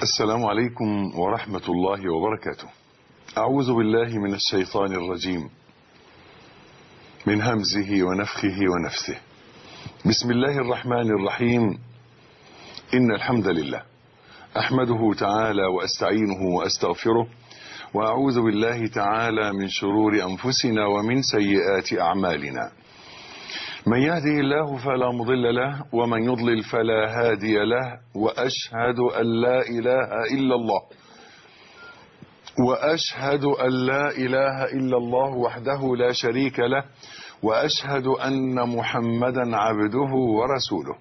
السلام عليكم ورحمة الله وبركاته. أعوذ بالله من الشيطان الرجيم من همزه ونفخه ونفثه. بسم الله الرحمن الرحيم. إن الحمد لله أحمده تعالى وأستعينه وأستغفره، وأعوذ بالله تعالى من شرور أنفسنا ومن سيئات أعمالنا. من يهده الله فلا مضل له، ومن يضلل فلا هادي له، وأشهد أن لا إله إلا الله وحده لا شريك له، وأشهد أن محمدا عبده ورسوله.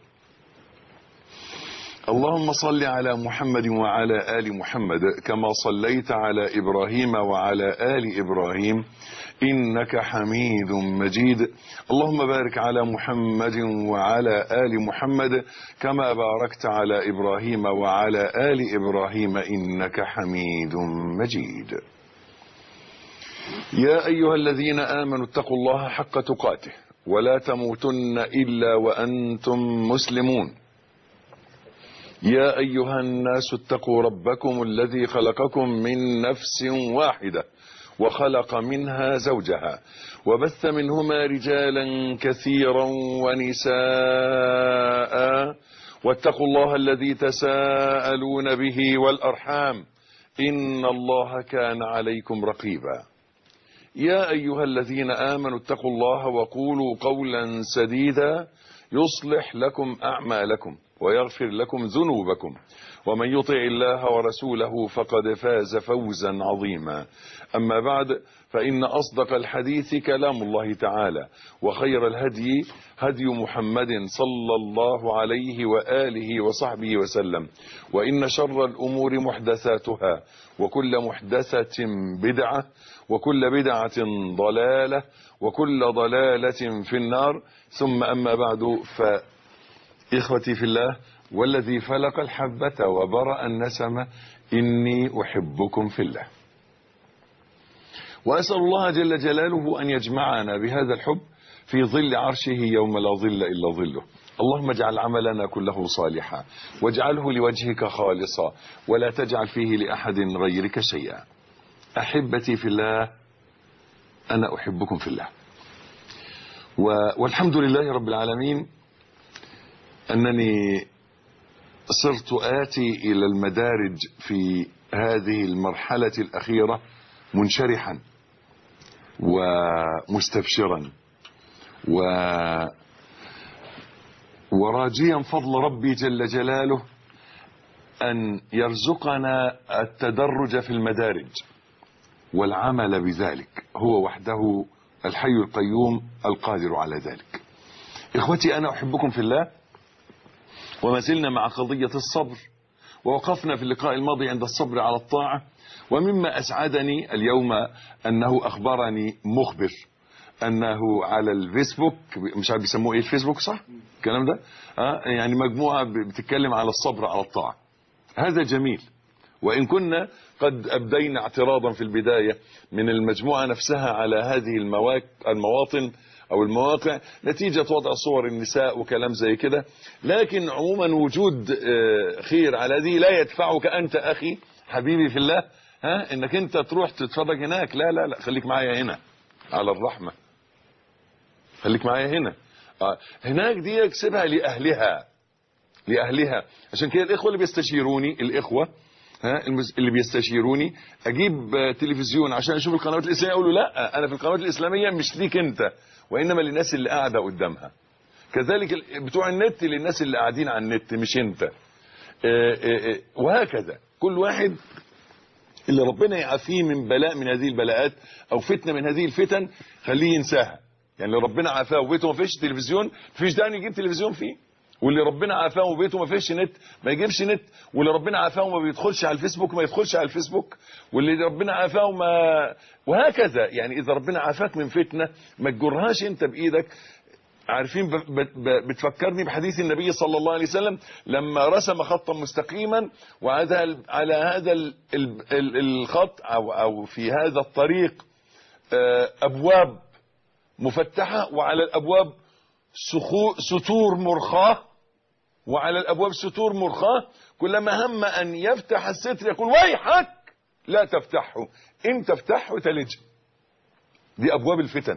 اللهم صل على محمد وعلى آل محمد كما صليت على إبراهيم وعلى آل إبراهيم إنك حميد مجيد. اللهم بارك على محمد وعلى آل محمد كما باركت على إبراهيم وعلى آل إبراهيم إنك حميد مجيد. يا أيها الذين آمنوا اتقوا الله حق تقاته ولا تموتن إلا وأنتم مسلمون. يا أيها الناس اتقوا ربكم الذي خلقكم من نفس واحدة وخلق منها زوجها وبث منهما رجالا كثيرا ونساء، واتقوا الله الذي تساءلون به والأرحام إن الله كان عليكم رقيبا. يا أيها الذين آمنوا اتقوا الله وقولوا قولا سديدا يصلح لكم أعمالكم ويغفر لكم ذنوبكم، ومن يطع الله ورسوله فقد فاز فوزا عظيما. أما بعد، فإن أصدق الحديث كلام الله تعالى، وخير الهدي هدي محمد صلى الله عليه وآله وصحبه وسلم، وإن شر الأمور محدثاتها، وكل محدثة بدعة، وكل بدعة ضلالة، وكل ضلالة في النار. ثم أما بعد، إخوتي في الله والذي فلق الحبة وبرأ النسمة، إني أحبكم في الله، وأسأل الله جل جلاله أن يجمعنا بهذا الحب في ظل عرشه يوم لا ظل إلا ظله. اللهم اجعل عملنا كله صالحا، واجعله لوجهك خالصا، ولا تجعل فيه لأحد غيرك شيئا. أحبتي في الله، أنا أحبكم في الله، والحمد لله رب العالمين أنني صرت آتي إلى المدارج في هذه المرحلة الأخيرة منشرحا ومستبشرا وراجيا فضل ربي جل جلاله أن يرزقنا التدرج في المدارج والعمل بذلك، هو وحده الحي القيوم القادر على ذلك. إخوتي، أنا أحبكم في الله، وما زلنا مع قضية الصبر، ووقفنا في اللقاء الماضي عند الصبر على الطاعة. ومما أسعدني اليوم أنه أخبرني مخبر أنه على الفيسبوك، مش عارف بيسموه إيه الفيسبوك، صح الكلام ده؟ يعني مجموعة بتتكلم على الصبر على الطاعة. هذا جميل، وإن كنا قد أبدينا اعتراضا في البداية من المجموعة نفسها على هذه المواطن أو المواقع نتيجة وضع صور النساء وكلام زي كده، لكن عموما وجود خير على دي لا يدفعك أنت أخي حبيبي في الله إنك أنت تروح تتفرج هناك. لا لا لا، خليك معايا هنا على الرحمة، خليك معايا هنا. هناك دي اكسبها لأهلها. عشان كده الإخوة اللي بيستشيروني، الإخوة اللي بيستشيروني أجيب تلفزيون عشان أشوف القنوات الإسلامية، أقول له لا، أنا في القنوات الإسلامية مش ليك أنت، وإنما للناس اللي قاعدة قدامها. كذلك بتوع النت للناس اللي قاعدين على النت، مش أنت. وهكذا كل واحد اللي ربنا يعافيه من بلاء من هذه البلاءات أو فتنة من هذه الفتن خليه ينساها. يعني اللي ربنا عافاه وبيته ما فيش تلفزيون، مفيش داعي يجيب تلفزيون فيه. واللي ربنا عافاه وبيته ما فيش نت ما يجيبش نت. واللي ربنا عافاه وما بيدخلش على الفيسبوك ما يدخلش على الفيسبوك. واللي ربنا عافاه وهكذا. يعني إذا ربنا عافاك من فتنة ما تجرهاش أنت بإيدك. عارفين بتفكرني بحديث النبي صلى الله عليه وسلم لما رسم خطا مستقيما، وعلى هذا الخط أو في هذا الطريق أبواب مفتحة، وعلى الأبواب ستور مرخاة وعلى الأبواب ستور مرخاة، كلما هم أن يفتح الستر يقول ويحك لا تفتحه، إن تفتحه تلج. دي أبواب الفتن،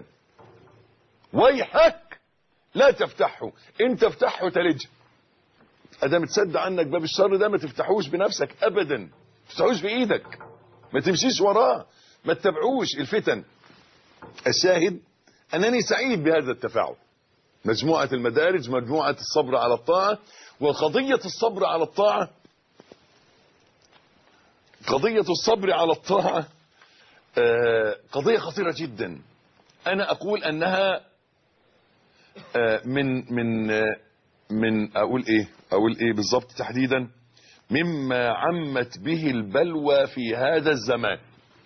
ويحك لا تفتحه، إن تفتحه تلج. أدام تسد عنك باب الشر ده ما تفتحوش بنفسك أبدا، ما تفتحوش بإيدك، ما تمشيش وراه، ما تتبعوش الفتن. الشاهد أنني سعيد بهذا التفاعل. مجموعة المدارج، مجموعة الصبر على الطاعة. وقضية الصبر على الطاعة، قضية الصبر على الطاعة قضية خطيرة جدا. أنا أقول أنها من أقول إيه بالضبط تحديدا، مما عمت به البلوى في هذا الزمان.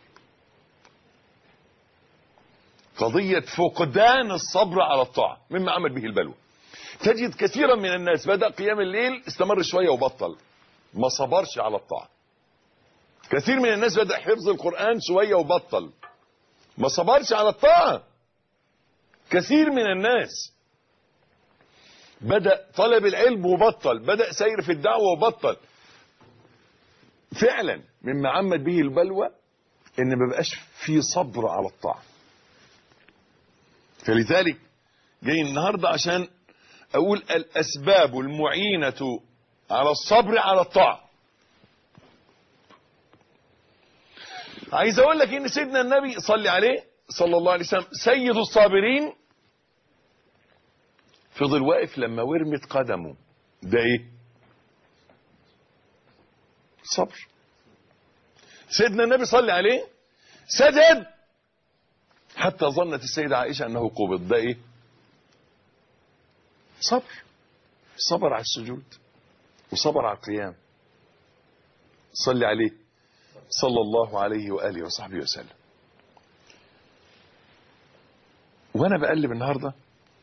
قضية فقدان الصبر على الطاعة مما عمت به البلوى. تجد كثيرا من الناس بدأ قيام الليل، استمر شوية وبطل، ما صبرش على الطاعة. كثير من الناس بدأ حفظ القرآن شوية وبطل، ما صبرش على الطاعة. كثير من الناس بدأ طلب العلم وبطل، بدأ سير في الدعوة وبطل. فعلا مما عمت به البلوى ان ما بقاش في صبر على الطاعة. فلذلك جاي النهاردة عشان اقول الاسباب المعينة على الصبر على الطاعة. عايز اقول لك ان سيدنا النبي صلى عليه صلى الله عليه وسلم سيد الصابرين فضل واقف لما ورمت قدمه. ده ايه؟ صبر. سيدنا النبي صلى عليه سجد حتى ظنت السيدة عائشة انه قبض. ده ايه؟ صبر. صبر على السجود وصبر على القيام. صلي عليه صلى الله عليه وآله وصحبه وسلم. وانا بقلب النهاردة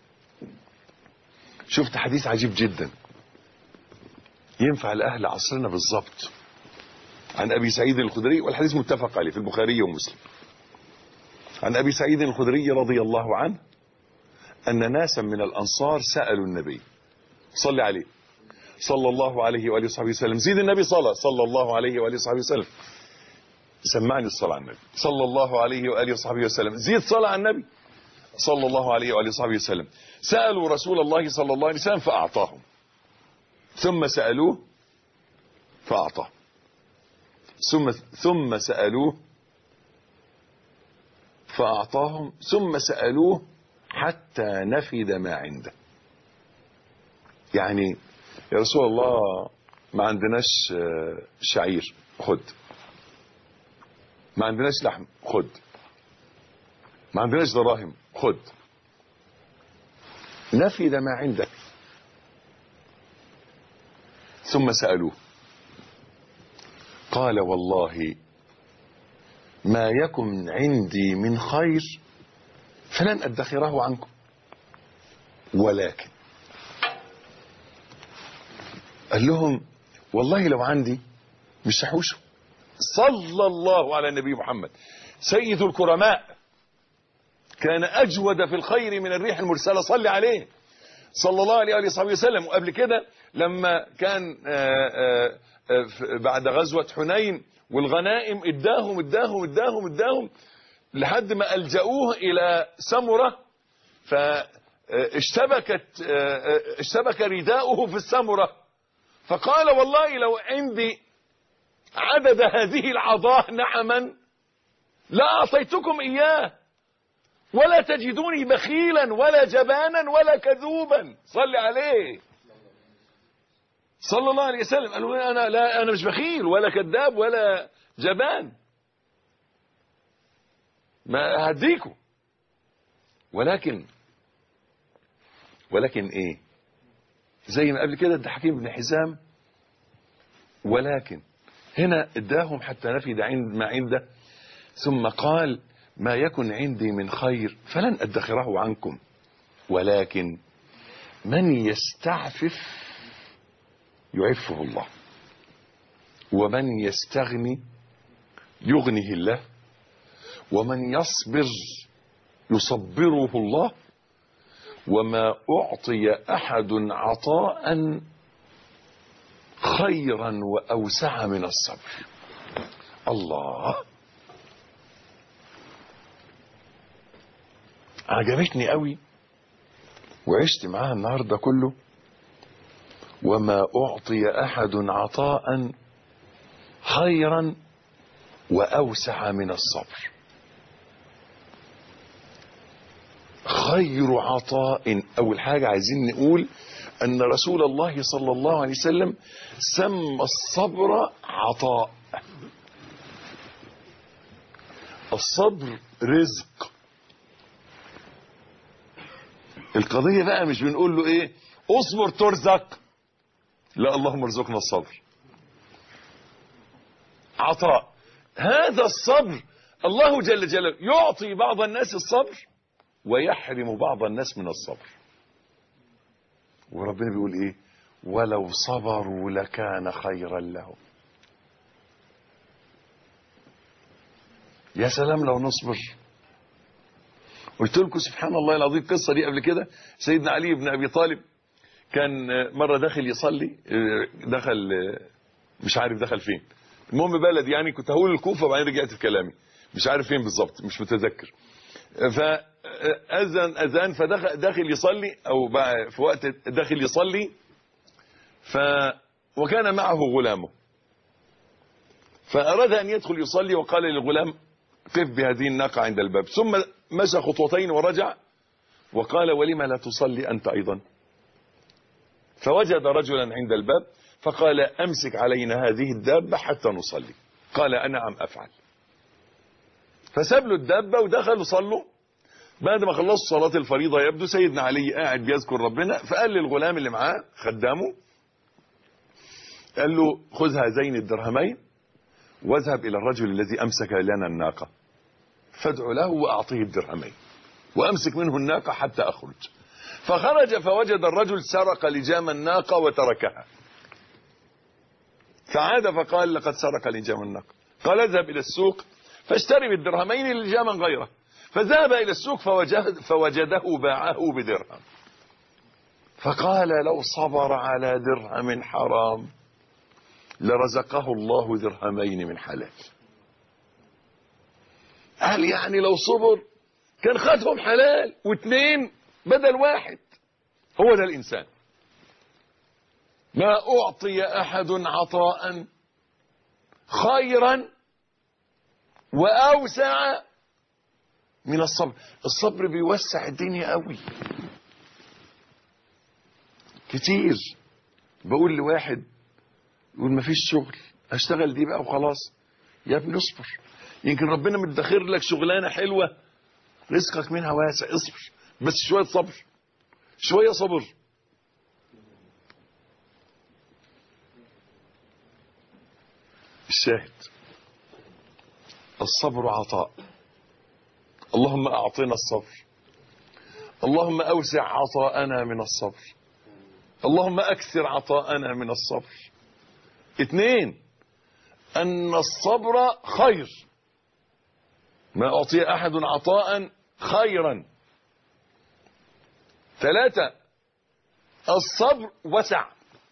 شفت حديث عجيب جدا ينفع لأهل عصرنا بالضبط، عن أبي سعيد الخدري، والحديث متفق عليه في البخاري ومسلم. عن أبي سعيد الخدري رضي الله عنه أن ناسا من الأنصار سألوا النبي صلى عليه صلى الله عليه وآله وصحبه وسلم. زيد النبي صلى الله عليه وآله وصحبه وسلم. سمعني الصلاة على النبي صلى الله عليه وآله وصحبه وسلم. زيد صلاة على النبي صلى الله عليه وآله وصحبه وسلم. سألوا رسول الله صلى الله عليه وسلم فأعطاهم، ثم سألوه فأعطاه، ثم سألوه فأعطاهم، ثم سألوه حتى نفد ما عنده. يعني يا رسول الله ما عندناش شعير، خد. ما عندناش لحم، خد. ما عندناش دراهم، خد. نفد ما عندك. ثم سألوه قال والله ما يكن عندي من خير فلن أدخره عنكم، ولكن قال لهم والله لو عندي مش هحوشه. صلى الله على النبي محمد سيد الكرماء، كان أجود في الخير من الريح المرسلة. صلى عليه صلى الله عليه وآله وسلم. وقبل كده لما كان بعد غزوة حنين والغنائم اداهم لحد ما ألجأوه إلى سمرة، اشتبك رداؤه في السمرة، فقال والله لو عندي عدد هذه العضاء نعما لا أعطيتكم إياه، ولا تجدوني بخيلا ولا جبانا ولا كذوبا. صلي عليه صلى الله عليه وسلم. قالوا أنا مش بخيل ولا كذاب ولا جبان، ما هديكم، ولكن ايه؟ زي ما قبل كده ادى حكيم بن حزام، ولكن هنا اداهم حتى نفد ما عنده، ثم قال ما يكن عندي من خير فلن أدخره عنكم، ولكن من يستعفف يعفه الله، ومن يستغني يغنيه الله، ومن يصبر يصبره الله، وما أعطي أحد عطاء خيرا وأوسع من الصبر. الله، عجبتني قوي وعشت معاها النهاردة كله. وما أعطي أحد عطاء خيرا وأوسع من الصبر. خير عطاء، أول حاجة عايزين نقول أن رسول الله صلى الله عليه وسلم سمى الصبر عطاء. الصبر رزق. القضية بقى مش بنقول له ايه اصبر ترزق، لا، اللهم ارزقنا الصبر. عطاء. هذا الصبر الله جل جلاله يعطي بعض الناس الصبر ويحرم بعض الناس من الصبر. وربنا بيقول ايه؟ ولو صبروا لكان خيرا لهم. يا سلام لو نصبر. قلت لكم سبحان الله العظيم القصة دي قبل كده. سيدنا علي بن أبي طالب كان مرة داخل يصلي، دخل مش عارف دخل فين، المهم بلد يعني، كنت هقول الكوفة وبعدين رجعت في كلامي، مش عارف فين بالظبط، مش متذكر. فأذن فدخل يصلي، أو في وقت داخل يصلي، وكان معه غلامه، فأراد أن يدخل يصلي وقال للغلام قف بهذه الناقة عند الباب، ثم مشى خطوتين ورجع وقال ولم لا تصلي أنت أيضا؟ فوجد رجلا عند الباب فقال أمسك علينا هذه الدابة حتى نصلي. قال نعم أفعل. فساب له الدابة ودخلوا صلوا. بعد ما خلصوا صلاة الفريضة يبدو سيدنا علي قاعد بيذكر ربنا، فقال للغلام اللي معاه خدامه، قال له خذ هذين الدرهمين واذهب إلى الرجل الذي أمسك لنا الناقة فادعو له وأعطيه الدرهمين وأمسك منه الناقة حتى أخرج. فخرج فوجد الرجل سرق لجام الناقة وتركها، فعاد فقال لقد سرق لجام الناقة. قال اذهب إلى السوق فاشتري بالدرهمين لجاما غيره. فذهب إلى السوق فوجده باعه بدرهم. فقال لو صبر على درهم حرام لرزقه الله درهمين من حلال. قال يعني لو صبر كان خدهم حلال واثنين بدل واحد. هو ده الإنسان. ما أعطي أحد عطاء خيرا وأوسع من الصبر. الصبر بيوسع الدنيا قوي كتير. بقول لواحد يقول ما فيش شغل، اشتغل دي بقى وخلاص. يا ابني اصبر، يمكن ربنا مدخر لك شغلانه حلوه رزقك منها واسع. اصبر بس شويه صبر، شويه صبر. الشاهد الصبر عطاء. اللهم اعطنا الصبر، اللهم اوسع عطاءنا من الصبر، اللهم اكثر عطاءنا من الصبر. اثنين، ان الصبر خير. ما اعطي احد عطاء خيرا. ثلاثة، الصبر وسع.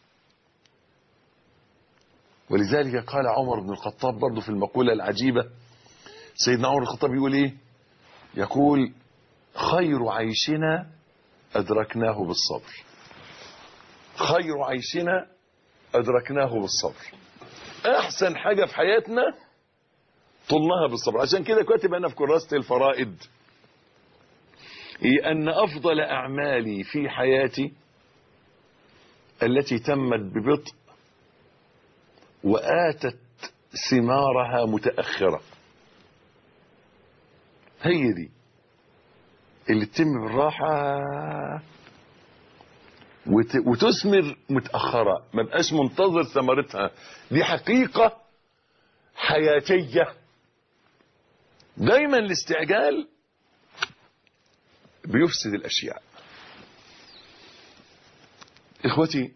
ولذلك قال عمر بن الخطاب برضو في المقولة العجيبة، سيدنا عمر بن الخطاب يقول ايه؟ يقول خير عيشنا أدركناه بالصبر. خير عيشنا أدركناه بالصبر. أحسن حاجة في حياتنا طلناها بالصبر. عشان كده كاتب أنا في كراسة الفرائد أن أفضل أعمالي في حياتي التي تمت ببطء وآتت ثمارها متأخرة. هي دي اللي تتم بالراحة وتثمر متأخرة، ما بقاش منتظر ثمرتها. دي حقيقة حياتية. دايما الاستعجال بيفسد الأشياء. إخوتي،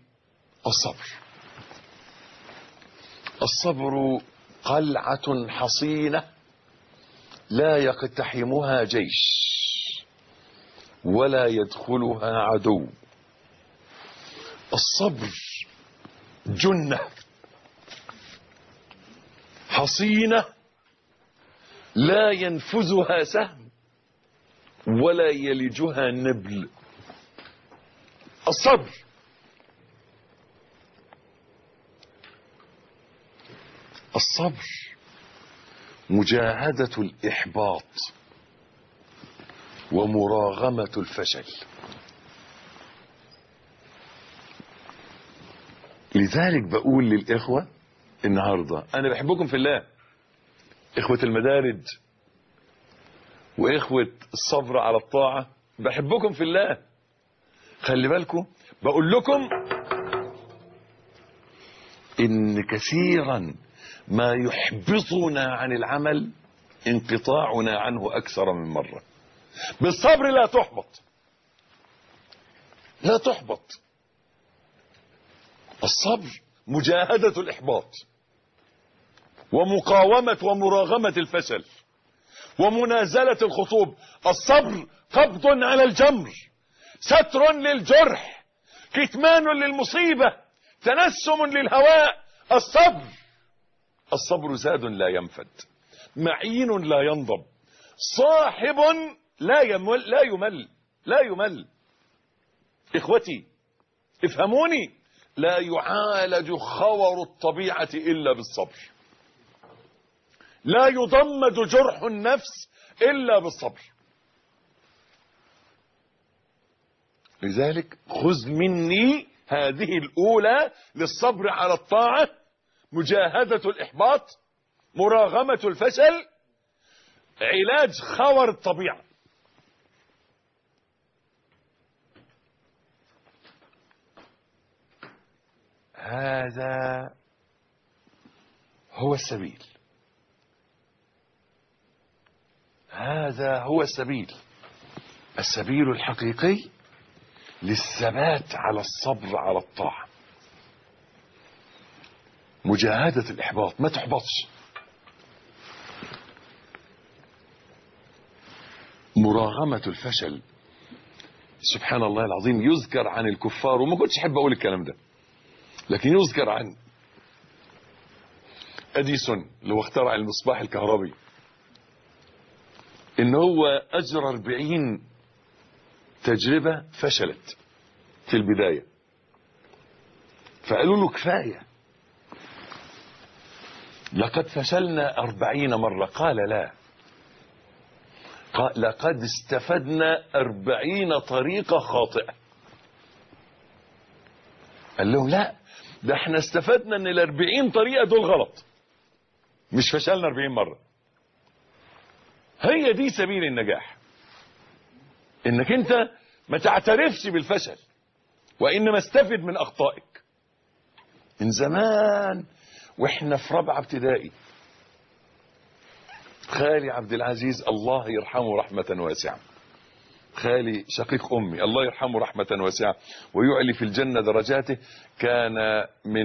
الصبر قلعة حصينة لا يقتحمها جيش ولا يدخلها عدو. الصبر جنة حصينة لا ينفذها سهم ولا يلجها نبل. الصبر. الصبر مجاهدة الإحباط ومراغمة الفشل. لذلك بقول للإخوة النهاردة، أنا بحبكم في الله، إخوة المدارج وإخوة الصبر على الطاعة، بحبكم في الله. خلي بالكم، بقول لكم إن كثيرا ما يحبطنا عن العمل انقطاعنا عنه أكثر من مرة. بالصبر لا تحبط، لا تحبط. الصبر مجاهدة الإحباط ومقاومة ومراغمة الفشل ومنازلة الخطوب. الصبر قبض على الجمر، ستر للجرح، كتمان للمصيبة، تنسم للهواء. الصبر زاد لا ينفد، معين لا ينضب، صاحب لا يمل. إخوتي افهموني، لا يعالج خور الطبيعة إلا بالصبر، لا يضمد جرح النفس إلا بالصبر. لذلك خذ مني هذه الأولى للصبر على الطاعة: مجاهدة الإحباط، مراغمة الفشل، علاج خور الطبيعة. هذا هو السبيل، هذا هو السبيل، السبيل الحقيقي للثبات على الصبر على الطاعة. مجاهدة الإحباط، ما تحبطش. مراغمة الفشل. سبحان الله العظيم، يذكر عن الكفار، وما كنتش احب اقول الكلام ده، لكن يذكر عن اديسون اللي هو اخترع المصباح الكهربي، ان هو اجرى 40 تجربة فشلت في البداية، فقالوا له كفاية، لقد فشلنا 40 مرة. قال لا، قال لقد استفدنا 40 طريقة خاطئة. قال لهم لا، ده احنا استفدنا ان ال40 طريقة دول غلط، مش فشلنا 40 مرة. هي دي سبيل النجاح، انك انت ما تعترفش بالفشل وانما استفد من اخطائك. من زمان واحنا في رابعة ابتدائي، خالي عبد العزيز الله يرحمه رحمة واسعة، خالي شقيق امي الله يرحمه رحمة واسعة ويعلي في الجنة درجاته، كان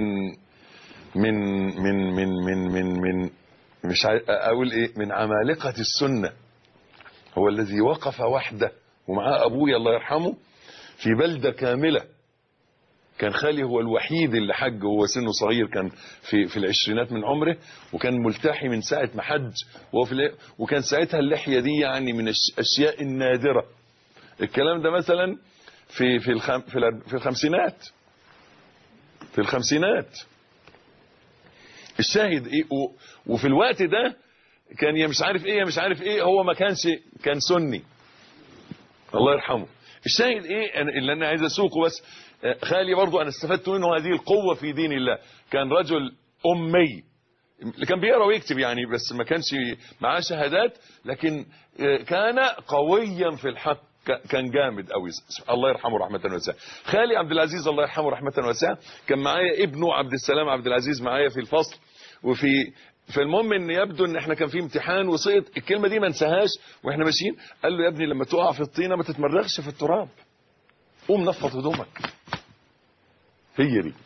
من مش اقول ايه، من عمالقة السنة. هو الذي وقف وحده ومعاه ابويا الله يرحمه في بلدة كاملة. كان خالي هو الوحيد اللي حج وهو سنه صغير، كان في العشرينات من عمره، وكان ملتحي من ساعة ما حج، وكان ساعتها اللحية دي يعني من الاشياء النادرة. الكلام ده مثلا في الخمسينات. الشاهد ايه، وفي الوقت ده كان يا مش عارف ايه، هو ما كان سني الله يرحمه. الشاهد ايه اللي انا عايز اسوقه بس، خالي برضو انا استفدت منه هذه القوة في دين الله. كان رجل امي اللي كان بيقرا ويكتب يعني، بس ما كانش معاه شهادات، لكن كان قويا في الحق، كان جامد قوي الله يرحمه رحمة واسعة. خالي عبد العزيز الله يرحمه رحمة واسعة كان معايا ابنه عبد السلام عبد العزيز معايا في الفصل، فالمهم ان يبدو ان احنا كان في امتحان وسقط. الكلمة دي ما انساهاش واحنا ماشيين، قال له يا ابني لما تقع في الطينة ما تتمرغش في التراب، قوم نفض هدومك. هي دي،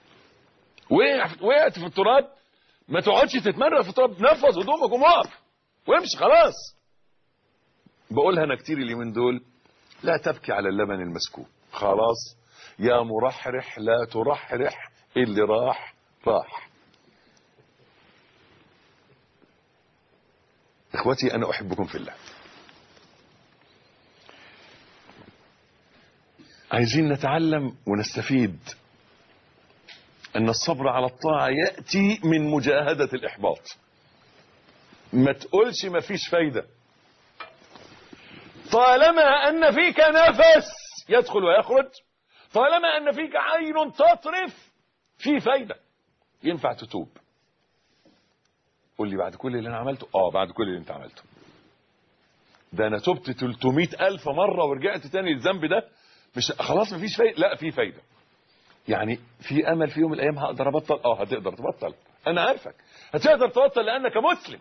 وقعت في التراب ما تقعدش تتمرغ في التراب، نفض هدومك ومقف وامشي خلاص. بقولها انا كتير اليومين دول، لا تبكي على اللبن المسكوب، خلاص يا مرحرح لا ترحرح اللي راح راح. اخوتي انا احبكم في الله. عايزين نتعلم ونستفيد ان الصبر على الطاعة يأتي من مجاهدة الاحباط. ما تقولش ما فيش فايدة، طالما ان فيك نفس يدخل ويخرج، طالما ان فيك عين تطرف، في فايدة، ينفع تتوب. قول لي بعد كل اللي انا عملته؟ بعد كل اللي انت عملته. ده انا تبت 300,000 مرة ورجعت تاني للذنب ده، مش خلاص مفيش فايدة؟ لا في فايدة. يعني في امل في يوم من الايام هقدر ابطل. هتقدر تبطل، انا عارفك هتقدر تبطل لانك مسلم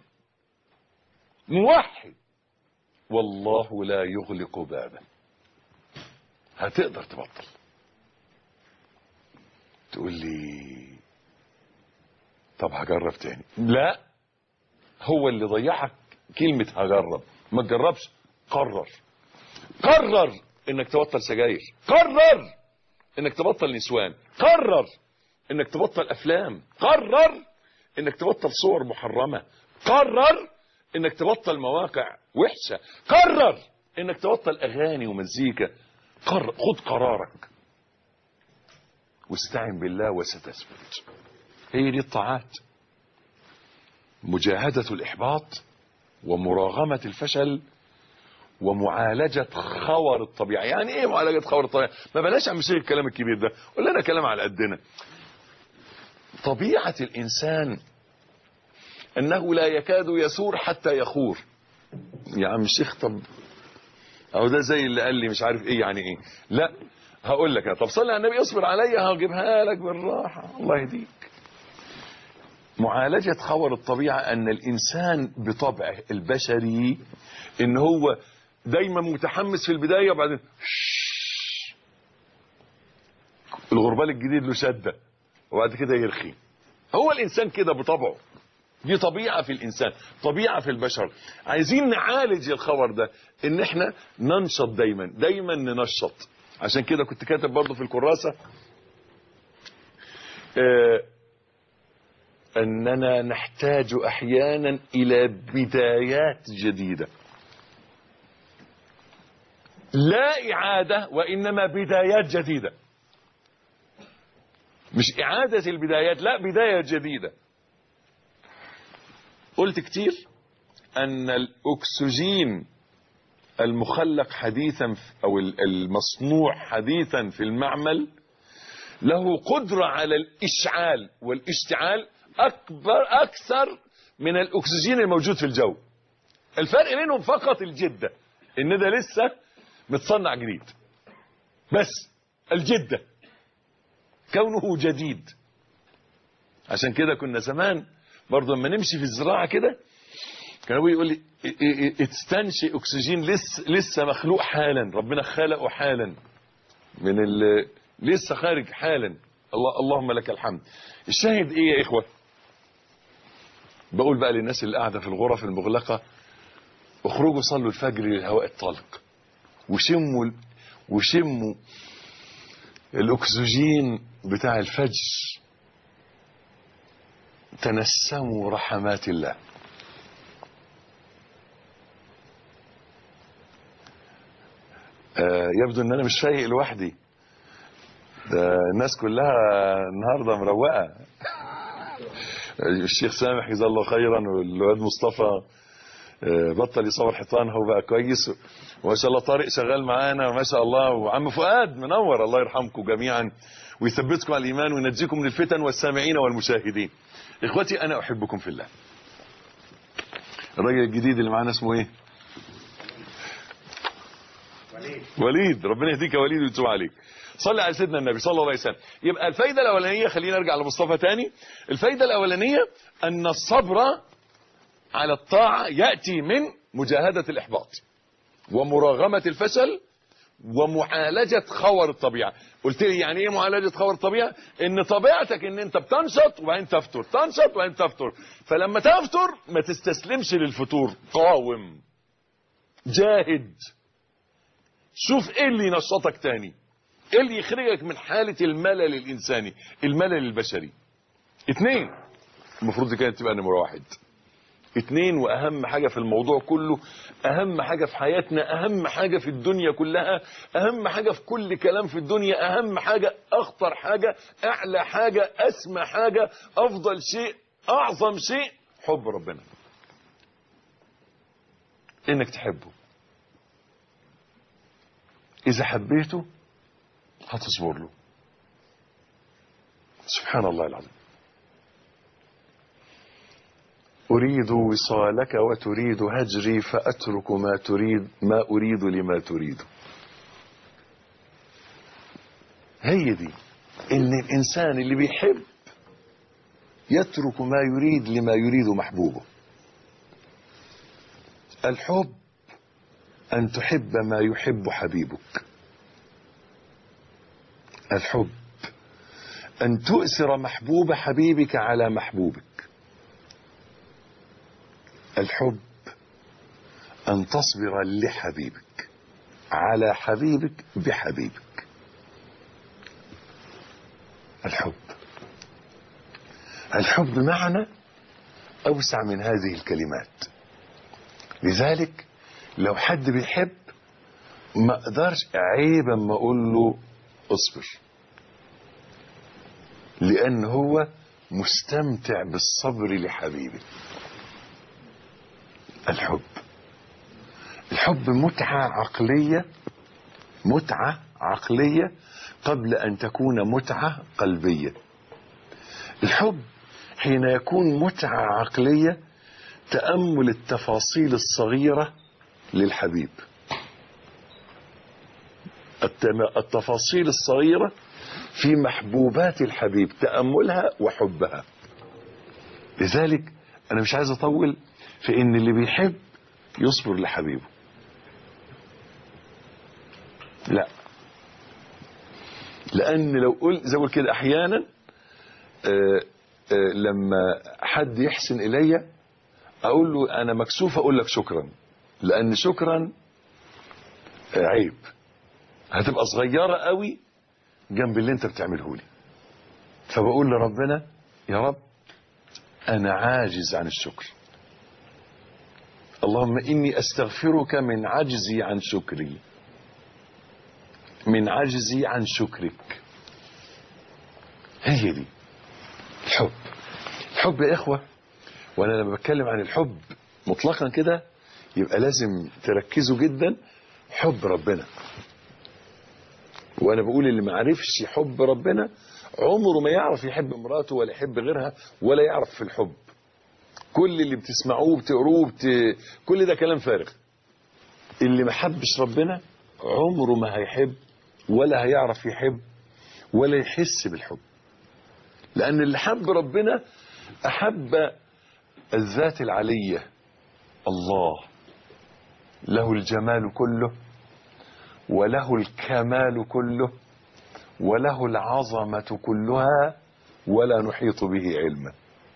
موحد، والله لا يغلق بابا. هتقدر تبطل. تقول لي طب هجرب تاني. لا، هو اللي ضيعك كلمة هجرب. ما تجربش، قرر. قرر انك تبطل سجاير، قرر انك تبطل نسوان، قرر انك تبطل افلام، قرر انك تبطل صور محرمة، قرر انك تبطل مواقع وحشة، قرر انك تبطل اغاني ومزيكا. قرر، خد قرارك واستعن بالله وستثبت. هي دي الطاعات، مجاهدة الإحباط ومراغمة الفشل ومعالجة خور الطبيعة. يعني ايه معالجة خور الطبيعة؟ ما بلاش عم شيء الكلام الكبير ده، قول لنا كلام على قدنا. طبيعة الإنسان أنه لا يكاد يثور حتى يخور. يا عم الشيخ طب أو ده زي اللي قال لي مش عارف ايه يعني ايه. لا هقول لك، طب صلي على النبي، اصبر عليا هجيبها لك بالراحة الله يهديك. معالجة خور الطبيعة أن الإنسان بطبعه البشري إن هو دايما متحمس في البداية، وبعدين الغربال الجديد له شدة وبعد كده يرخي. هو الإنسان كده بطبعه، دي طبيعة في الإنسان، طبيعة في البشر. عايزين نعالج الخور ده، إن إحنا ننشط دايما، دايما ننشط. عشان كده كنت كاتب برضو في الكراسة أننا نحتاج أحيانا إلى بدايات جديدة، لا إعادة وإنما بدايات جديدة. مش إعادة البدايات، لا بداية جديدة. قلت كتير أن الأكسجين المخلق حديثا أو المصنوع حديثا في المعمل له قدرة على الإشعال والاشتعال أكثر من الأكسجين الموجود في الجو. الفرق بينهم فقط الجدة، إن ده لسه متصنع جديد، بس الجدة كونه جديد. عشان كده كنا زمان برضه لما نمشي في الزراعة كده كان ابوي يقول لي استنشق اكسجين لسه مخلوق حالا، ربنا خلقه حالا من لسه خارج حالا. اللهم لك الحمد. الشاهد ايه يا اخوة؟ بقول بقى للناس اللي قاعدة في الغرف المغلقة، اخرجوا صلوا الفجر للهواء الطلق، وشموا الاكسجين بتاع الفجر، تنسموا رحمات الله. يبدو ان انا مش فايق لوحدي، ده الناس كلها النهارده مروقه. الشيخ سامح جزاه الله خيرا، والواد مصطفى بطل يصور حيطان، هو بقى كويس، وما شاء الله طارق شغال معانا وما شاء الله، وعم فؤاد منور، الله يرحمكم جميعا ويثبتكم على الايمان وينجيكم من الفتن والسامعين والمشاهدين. اخوتي انا احبكم في الله. الراجل الجديد اللي معانا اسمه ايه؟ وليد. ربنا يهديك يا وليد ويتوب عليك. صلي على سيدنا النبي صلى الله عليه وسلم. يبقى الفايدة الأولانية، خلينا نرجع لمصطفى تاني. الفايدة الأولانية أن الصبر على الطاعة يأتي من مجاهدة الإحباط ومراغمة الفشل ومعالجة خور الطبيعة. قلت لي يعني ايه معالجة خور الطبيعة؟ ان طبيعتك ان انت بتنشط وبعدين تفتر، تنشط وبعدين تفتر. فلما تفتر ما تستسلمش للفتور، قاوم، جاهد، شوف ايه اللي ينشطك تاني، ايه اللي يخرجك من حالة الملل الانساني، الملل البشري؟ 2 المفروض كانت تبقى نمرة 1. 2 واهم حاجة في الموضوع كله، اهم حاجة في حياتنا، اهم حاجة في الدنيا كلها، اهم حاجة في كل كلام في الدنيا، اهم حاجة، اخطر حاجة، اعلى حاجة، اسمى حاجة، افضل شيء، اعظم شيء، حب ربنا. انك تحبه. اذا حبيته هتصبر له. سبحان الله العظيم. أريد وصالك وتريد هجري فأترك ما أريد لما تريد. هي دي إن الإنسان اللي بيحب يترك ما يريد لما يريد محبوبه. الحب أن تحب ما يحب حبيبك. الحب أن تؤثر محبوب حبيبك على محبوبك. الحب أن تصبر لحبيبك على حبيبك بحبيبك. الحب معنى أوسع من هذه الكلمات. لذلك لو حد بيحب ما اقدرش عيبا ما اقول له اصبر، لان هو مستمتع بالصبر لحبيبه. الحب متعة عقلية قبل ان تكون متعة قلبية. الحب حين يكون متعة عقلية تأمل التفاصيل الصغيرة للحبيب، التفاصيل الصغيرة في محبوبات الحبيب تأملها وحبها. لذلك أنا مش عايز أطول في إن اللي بيحب يصبر لحبيبه. لا، لأن لو قلت زي ما كده أحيانا لما حد يحسن إلي أقول له أنا مكسوف أقول لك شكرا، لأن شكرا عيب، هتبقى صغيرة قوي جنب اللي انت بتعمله لي. فبقول لربنا يا رب انا عاجز عن الشكر، اللهم اني استغفرك من عجزي عن شكري، من عجزي عن شكرك. هي دي الحب يا اخوة. وانا لما بتكلم عن الحب مطلقا كده يبقى لازم تركزوا جدا. حب ربنا، وانا بقول اللي ما عرفش حب ربنا عمره ما يعرف يحب مراته ولا يحب غيرها ولا يعرف في الحب. كل اللي بتسمعوه بتقروه كل ده كلام فارغ. اللي ما حبش ربنا عمره ما هيحب ولا هيعرف يحب ولا يحس بالحب. لان اللي حب ربنا احب الذات العلية، الله له الجمال كله وله الكمال كله وله العظمة كلها ولا نحيط به علما.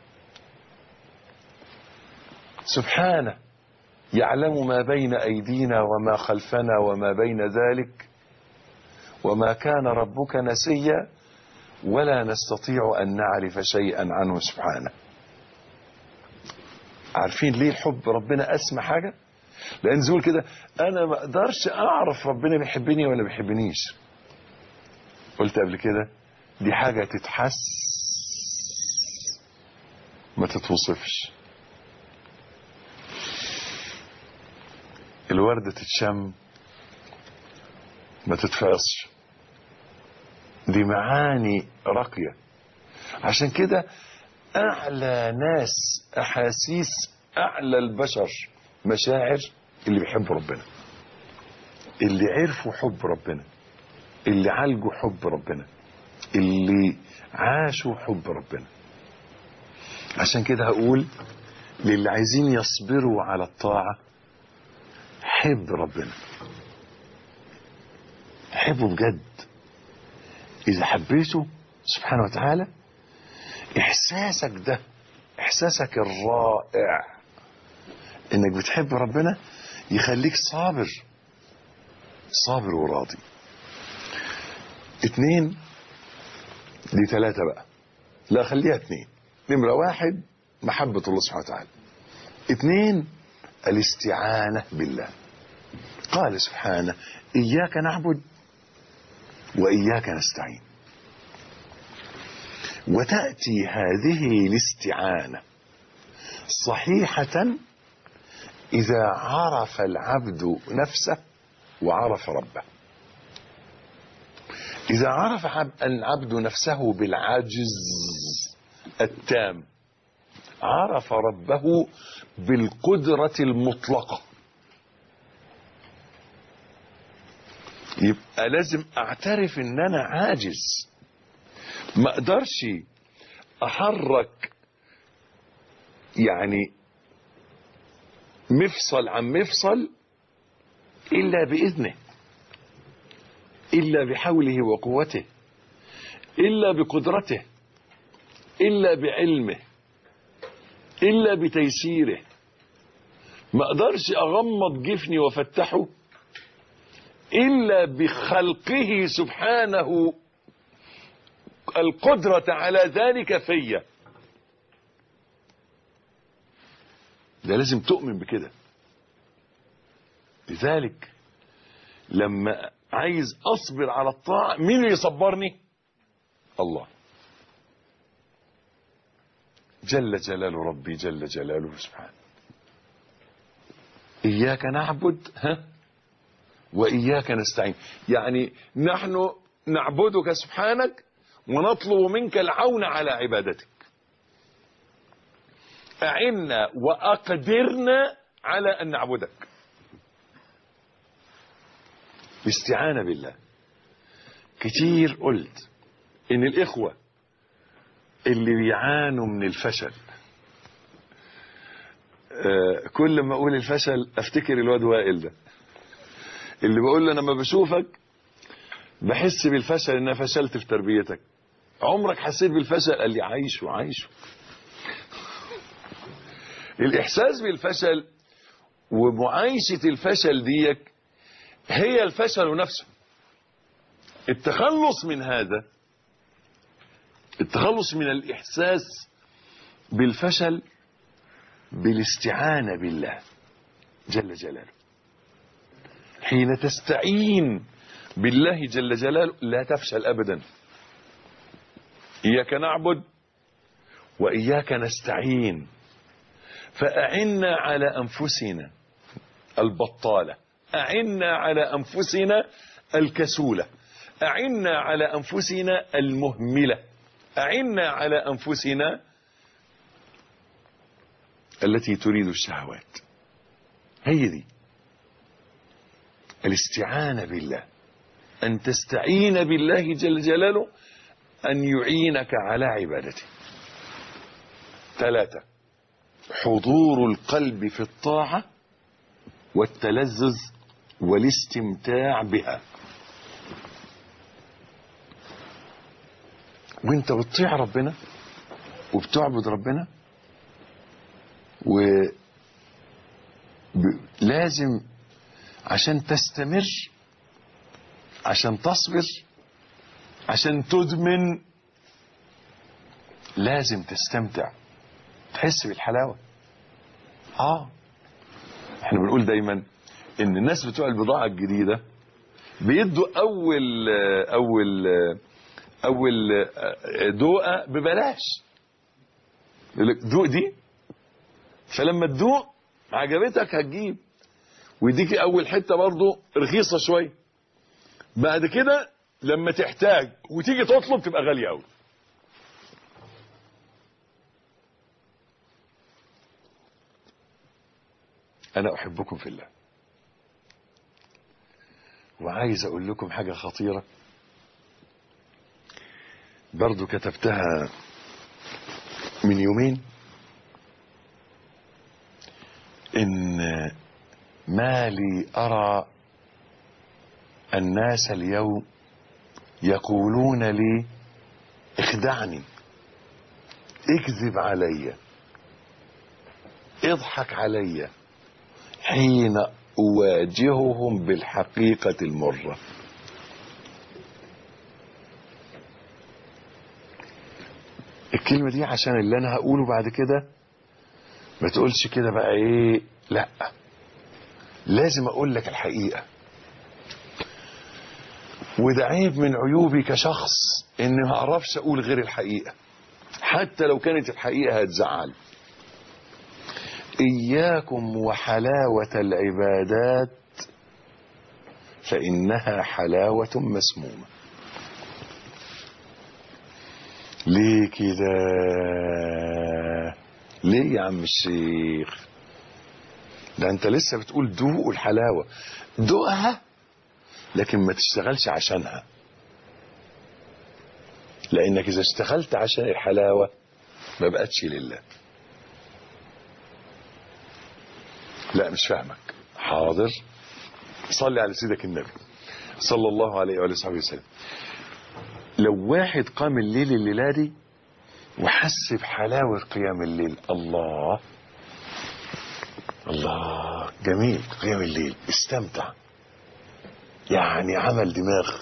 سبحانه يعلم ما بين أيدينا وما خلفنا وما بين ذلك، وما كان ربك نسيا ولا نستطيع أن نعرف شيئا عنه سبحانه. عارفين ليه الحب ربنا أسمى حاجة؟ لأن زول كده أنا ما أقدرش أعرف ربنا بيحبني ولا بيحبنيش. قلت قبل كده دي حاجة تتحس ما تتوصفش. الوردة تتشم ما تتفقصش. دي معاني راقية. عشان كده أعلى ناس أحاسيس، أعلى البشر مشاعر اللي بيحبوا ربنا، اللي عرفوا حب ربنا، اللي عالجوا حب ربنا، اللي عاشوا حب ربنا. عشان كده هقول للي عايزين يصبروا على الطاعة حب ربنا، حبه بجد. إذا حبيته سبحانه وتعالى إحساسك ده، إحساسك الرائع إنك بتحب ربنا يخليك صابر وراضي. 2 دي 3 بقى، لا خليها 2. نمرة 1 محبة الله سبحانه وتعالى. 2 الاستعانة بالله. قال سبحانه إياك نعبد وإياك نستعين. وتأتي هذه الاستعانة صحيحة إذا عرف العبد نفسه وعرف ربه. إذا عرف العبد نفسه بالعجز التام، عرف ربه بالقدرة المطلقة. يبقى لازم اعترف ان انا عاجز، ما اقدرش احرك يعني مفصل عن مفصل الا باذنه، الا بحوله وقوته، الا بقدرته، الا بعلمه، الا بتيسيره. ما اقدرش اغمض جفني وافتحه الا بخلقه سبحانه القدرة على ذلك فيا. ده لازم تؤمن بكده. لذلك لما عايز اصبر على الطاعة، مين اللي يصبرني؟ الله جل جلال ربي جل جلاله سبحانه. إياك نعبد وإياك نستعين، يعني نحن نعبدك سبحانك ونطلب منك العون على عبادتك. أعنا وأقدرنا على أن نعبدك. الاستعانة بالله. كتير قلت إن الإخوة اللي بيعانوا من الفشل، كل ما أقول الفشل أفتكر الواد وائل ده اللي بقول له أنا لما بشوفك بحس بالفشل إن أنا فشلت في تربيتك. عمرك حسيت بالفشل؟ قال لي عايشه. الإحساس بالفشل ومعايشة الفشل ديك هي الفشل نفسه. التخلص من هذا، التخلص من الإحساس بالفشل بالاستعانة بالله جل جلاله. حين تستعين بالله جل جلاله لا تفشل أبدا. إياك نعبد وإياك نستعين. فأعنا على أنفسنا البطالة، أعنا على أنفسنا الكسولة، أعنا على أنفسنا المهملة، أعنا على أنفسنا التي تريد الشهوات. هي دي الاستعانة بالله، أن تستعين بالله جل جلاله أن يعينك على عبادته. 3 حضور القلب في الطاعة والتلذذ والاستمتاع بها. وانت بتطيع ربنا وبتعبد ربنا، ولازم عشان تستمر، عشان تصبر، عشان تدمن، لازم تستمتع، تحس بالحلاوة. احنا بنقول دايما ان الناس بتوع البضاعة الجديدة بيدوا اول دوقة ببلاش. يقول لك دوق دي، فلما تدوق عجبتك هتجيب، ويديكي اول حتة برضو رخيصة شوية. بعد كده لما تحتاج وتيجي تطلب تبقى غالية قوي. انا احبكم في الله، وعايز اقول لكم حاجة خطيرة برضو كتبتها من يومين، ان ما لي ارى الناس اليوم يقولون لي اخدعني، اكذب علي، اضحك علي، حين اواجههم بالحقيقة المرة. الكلمة دي عشان اللي انا هقوله بعد كده ما تقولش كده بقى ايه، لا، لازم اقول لك الحقيقة. وده عيب من عيوبي كشخص اني ما اعرفش اقول غير الحقيقة حتى لو كانت الحقيقة هتزعل. اياكم وحلاوة العبادات فانها حلاوة مسمومة. ليه كده؟ ليه يا عم الشيخ؟ ده انت لسه بتقول دوقوا الحلاوة. دوقها لكن ما تشتغلش عشانها، لانك اذا اشتغلت عشان الحلاوة ما بقتش لله. لا مش فاهمك. حاضر، صلي على سيدك النبي صلى الله عليه وآله وصحبه وسلم. لو واحد قام الليل الليلة دي وحس بحلاوة قيام الليل، الله الله جميل قيام الليل، استمتع، يعني عمل دماغ،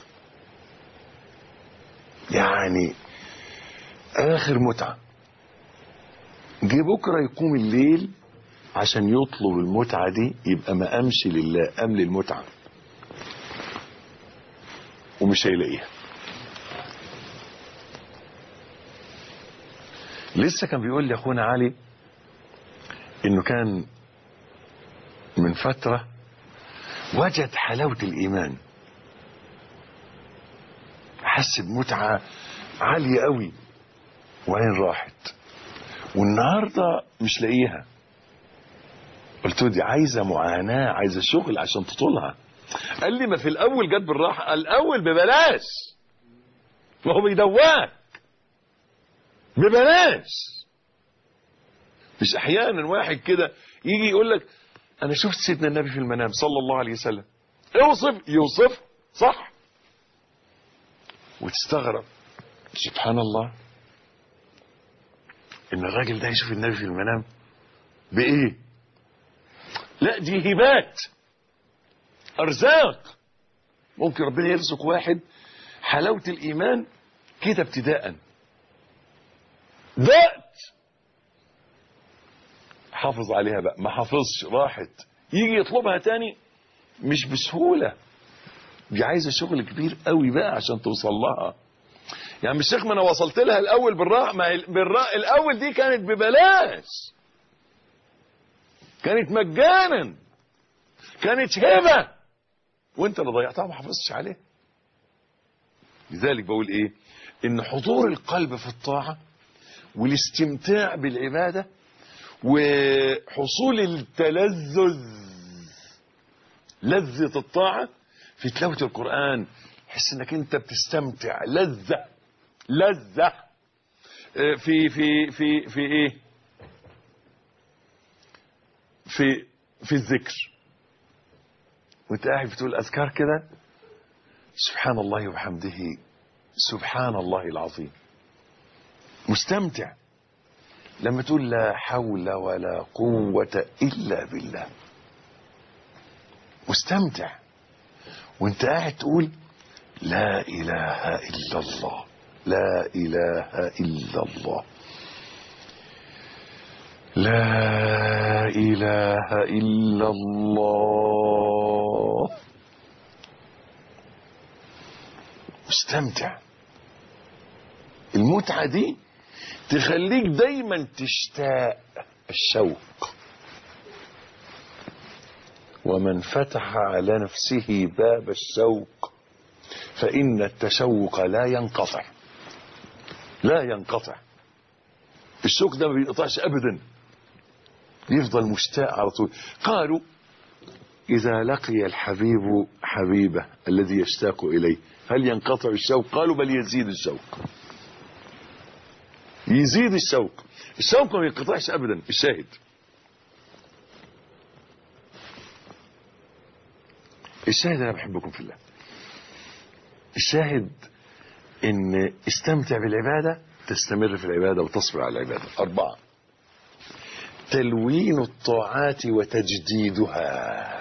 يعني آخر متعة. جه بكرة يقوم الليل عشان يطلب المتعة دي، يبقى ما قامش لله، قام للمتعة ومش هيلاقيها. لسه كان بيقول لي اخونا علي انه كان من فترة وجد حلاوة الايمان، حس بمتعة عالية قوي وعين راحت، والنهاردة مش لاقيها. قلت له دي عايزة معاناة، عايزة شغل عشان تطولها. قال لي ما في الاول جت بالراحة، الاول ببلاش، ما هو بيدواك ببلاش. مش احيانا واحد كده يجي يقول لك انا شفت سيدنا النبي في المنام صلى الله عليه وسلم، يوصف صح، وتستغرب سبحان الله ان الراجل ده يشوف النبي في المنام بايه. لا دي هبات، ارزاق. ممكن ربنا يرزق واحد حلاوة الايمان كده ابتداء، ذات حافظ عليها بقى، ما حافظش راحت، يجي يطلبها تاني مش بسهولة، دي عايزة شغل كبير قوي بقى عشان توصل لها. يعني الشيخ ما انا وصلت لها الاول بالراحة، ما الاول دي كانت ببلاش، كانت مجانا، كانت هبة، وانت اللي ضيعتها ما حافظتش عليها. لذلك بقول ايه، ان حضور القلب في الطاعة والاستمتاع بالعبادة وحصول التلذذ، لذة الطاعة في تلاوة القرآن، حس انك انت بتستمتع، لذة في ايه، في الذكر، وانت قاعد بتقول اذكار كده، سبحان الله وبحمده سبحان الله العظيم، مستمتع. لما تقول لا حول ولا قوة إلا بالله، مستمتع. وانت قاعد تقول لا إله إلا الله، لا إله إلا الله، لا إله إلا الله، مستمتع. المتعة دي تخليك دايما تشتاق، الشوق. ومن فتح على نفسه باب الشوق فإن التشوق لا ينقطع، لا ينقطع. الشوق ده ما بينقطعش أبدا، يفضل مشتاق على طول. قالوا إذا لقي الحبيب حبيبه الذي يشتاق إليه هل ينقطع الشوق؟ قالوا بل يزيد الشوق، يزيد الشوق. الشوق ما ينقطعش ابدا. الشاهد انا بحبكم في الله. الشاهد ان استمتع بالعبادة، تستمر في العبادة وتصبر على العبادة. 4 تلوين الطاعات وتجديدها.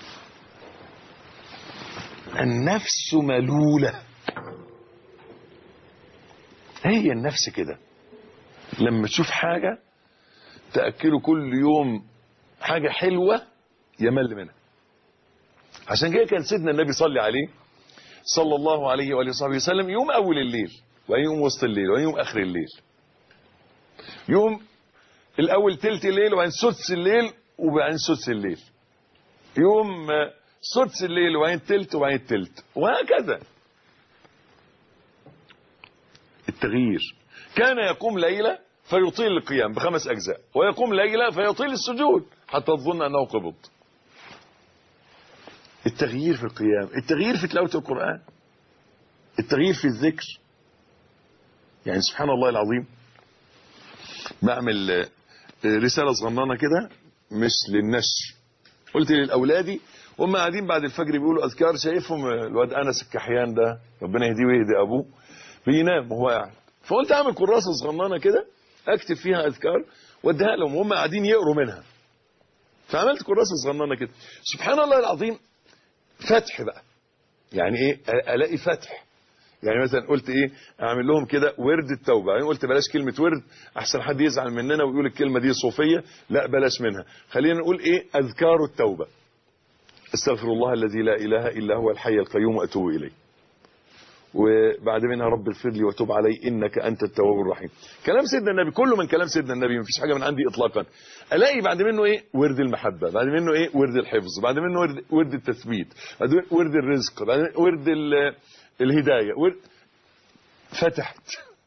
النفس ملولة، هي النفس كده لما تشوف حاجة تأكله كل يوم حاجة حلوة يمل منها. عشان كده كان سيدنا النبي صلى عليه صلى الله عليه وآله وصحبه وسلم يوم أول الليل ويوم وسط الليل ويوم آخر الليل. يوم الأول تلت الليل وبعدين سدس الليل وبعدين سدس الليل. يوم سدس الليل وبعدين تلت وبعدين تلت، وهكذا. التغيير. كان يقوم ليلة فيطيل القيام ب5 أجزاء، ويقوم ليلة فيطيل السجود حتى تظن أنه قبض. التغيير في القيام، التغيير في تلاوة القرآن، التغيير في الذكر. يعني سبحان الله العظيم، بعمل رسالة صغننة كده مش للنشر، قلت للأولادي وهم قاعدين بعد الفجر بيقولوا أذكار، شايفهم الواد أنس الكحيان ده ربنا يهديه ويهدي أبوه بينام وهو قاعد، فقلت أعمل كراسة صغننة كده أكتب فيها أذكار واديها لهم وهم قاعدين يقروا منها. فعملت كراسة صغننة كده. سبحان الله العظيم، فتح بقى. يعني ايه الاقي فتح. يعني مثلا قلت ايه اعمل لهم كده ورد التوبه، يعني قلت بلاش كلمه ورد احسن حد يزعل مننا ويقول الكلمه دي صوفيه، لا بلاش منها، خلينا نقول ايه اذكار التوبه. استغفر الله الذي لا اله الا هو الحي القيوم واتوب اليه، وبعد منها رب اغفر لي وتوب علي انك انت التواب الرحيم. كلام سيدنا النبي، كله من كلام سيدنا النبي، مفيش حاجه من عندي اطلاقا. الاقي بعد منه ايه ورد المحبه، بعد منه ايه ورد الحفظ، بعد منه ورد التثبيت، بعد منه ورد الرزق، بعد منه ورد الهدايه، فتحت.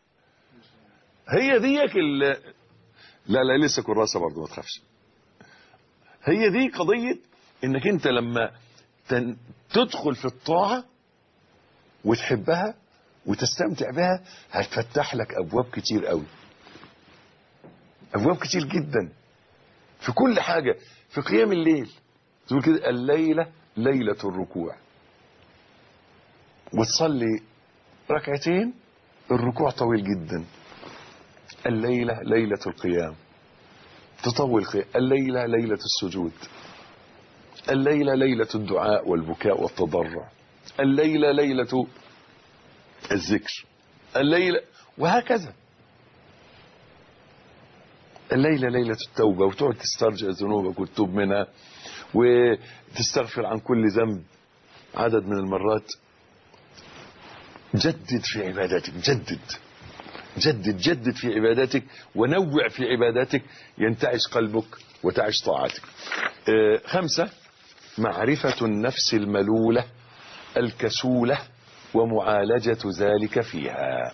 هي ديك لا لسه كراسه برضه ما تخافش. هي دي قضيه انك انت لما تدخل في الطاعه وتحبها وتستمتع بها هتفتح لك ابواب كتير قوي، ابواب كتير جدا في كل حاجه. في قيام الليل تقول كده الليله ليله الركوع، وتصلي ركعتين الركوع طويل جدا. الليله ليله القيام تطول القيام. الليله ليله السجود. الليله ليله الدعاء والبكاء والتضرع. الليله ليله الذكر. الليلة وهكذا. الليلة ليلة التوبة، وتقعد تسترجع ذنوبك وتتوب منها وتستغفر عن كل ذنب عدد من المرات. جدد في عباداتك، جدد في عباداتك، ونوع في عباداتك ينتعش قلبك وتعش طاعتك. 5 معرفة النفس الملولة الكسولة ومعالجة ذلك فيها.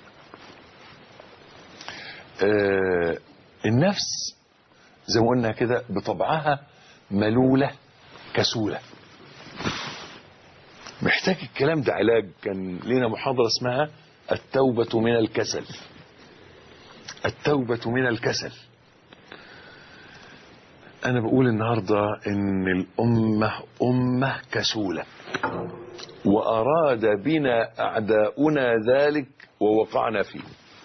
النفس زي ما قلنا كده بطبعها ملولة كسولة، محتاج الكلام ده علاج. كان لنا محاضرة اسمها التوبة من الكسل. التوبة من الكسل. أنا بقول النهاردة إن الأمة أمة كسولة، وأراد بنا أعداؤنا ذلك ووقعنا فيه.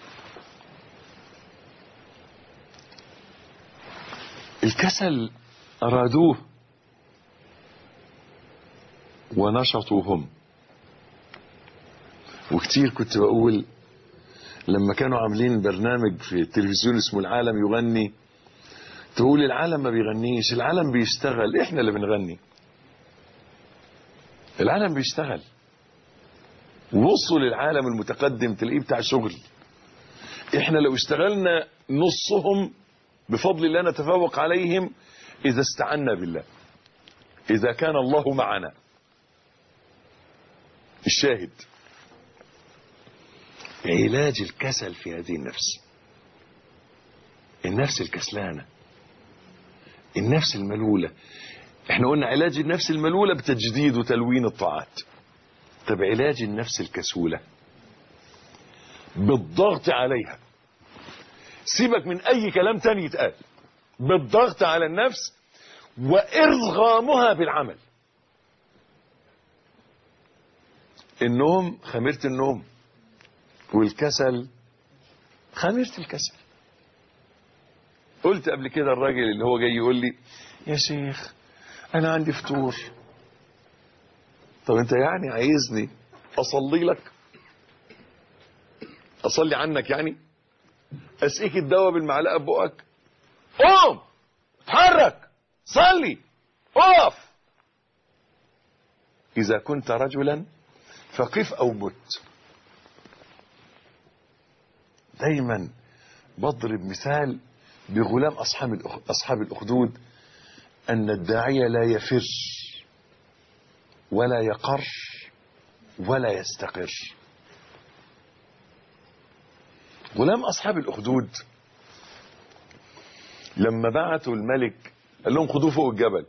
الكسل أرادوه ونشطوا هم. وكتير كنت بقول لما كانوا عاملين برنامج في التلفزيون اسمه العالم يغني، تقول العالم ما بيغنيش، العالم بيشتغل، احنا اللي بنغني. العالم بيشتغل. وبصوا للعالم المتقدم تلاقيه بتاع شغل. احنا لو اشتغلنا نصهم بفضل الله نتفوق عليهم اذا استعنا بالله، اذا كان الله معنا. الشاهد علاج الكسل في هذه النفس، النفس الكسلانة، النفس الملولة. احنا قلنا علاج النفس الملولة بتجديد وتلوين الطاعات. طب علاج النفس الكسولة بالضغط عليها. سيبك من اي كلام تاني يتقال، بالضغط على النفس وارغامها بالعمل. النوم خميرة النوم، والكسل خميرة الكسل. قلت قبل كده الراجل اللي هو جاي يقول لي يا شيخ انا عندي فطور. طب انت يعني عايزني اصلي لك، اصلي عنك يعني؟ اسقيك الدواء بالمعلقه ببقك؟ قوم اتحرك صلي اقف. اذا كنت رجلا فقف او مت. دايما بضرب مثال بغلام اصحاب الاخدود، ان الداعية لا يفر ولا يقر ولا يستقر. غلام اصحاب الاخدود لما بعتوا الملك قال لهم خدوه فوق الجبل،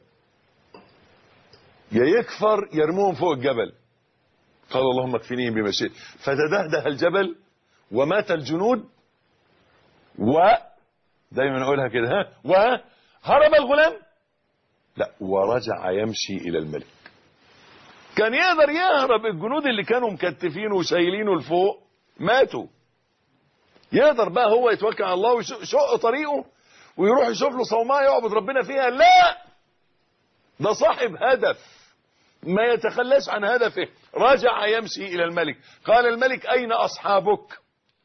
يا يكفر يرموهم فوق الجبل. قال اللهم اكفنيهم بما شئت، فتدهده الجبل ومات الجنود، دايما اقولها كده، وهرب الغلام، لا ورجع يمشي الى الملك. كان يقدر يهرب، الجنود اللي كانوا مكتفينه وشايلينه لفوق ماتوا. يقدر بقى هو يتوكل على الله ويشق طريقه ويروح يشوف له صومعه يعبد ربنا فيها؟ لا، ده صاحب هدف ما يتخلاش عن هدفه. رجع يمشي الى الملك. قال الملك اين اصحابك؟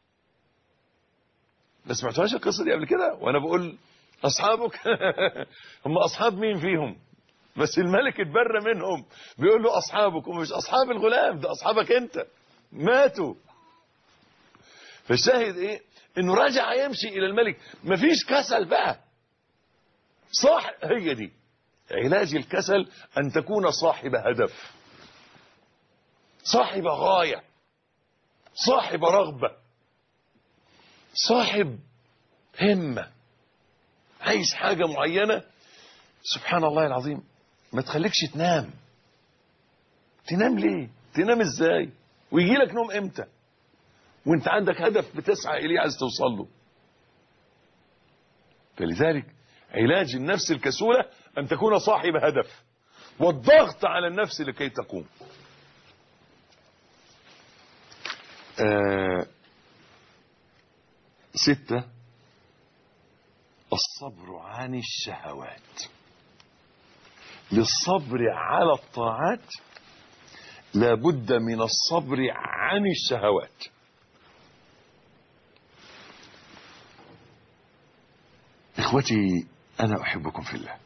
ما سمعتوهاش القصه دي قبل كده وانا بقول اصحابك؟ هم اصحاب مين فيهم؟ بس الملك اتبرى منهم، بيقول له اصحابك، ومش اصحاب الغلام، ده اصحابك انت، ماتوا. فالشاهد ايه؟ انه رجع يمشي الى الملك. مفيش كسل بقى، صح؟ هي دي علاج الكسل، ان تكون صاحب هدف، صاحب غاية، صاحب رغبة، صاحب همة، عايز حاجة معينة. سبحان الله العظيم، ما تخليكش تنام. تنام ليه؟ تنام ازاي؟ ويجي لك نوم امتى وانت عندك هدف بتسعى اليه عايز توصل له؟ فلذلك علاج النفس الكسولة ان تكون صاحب هدف، والضغط على النفس لكي تقوم. 6 الصبر عن الشهوات. للصبر على الطاعات لابد من الصبر عن الشهوات. اخوتي انا احبكم في الله،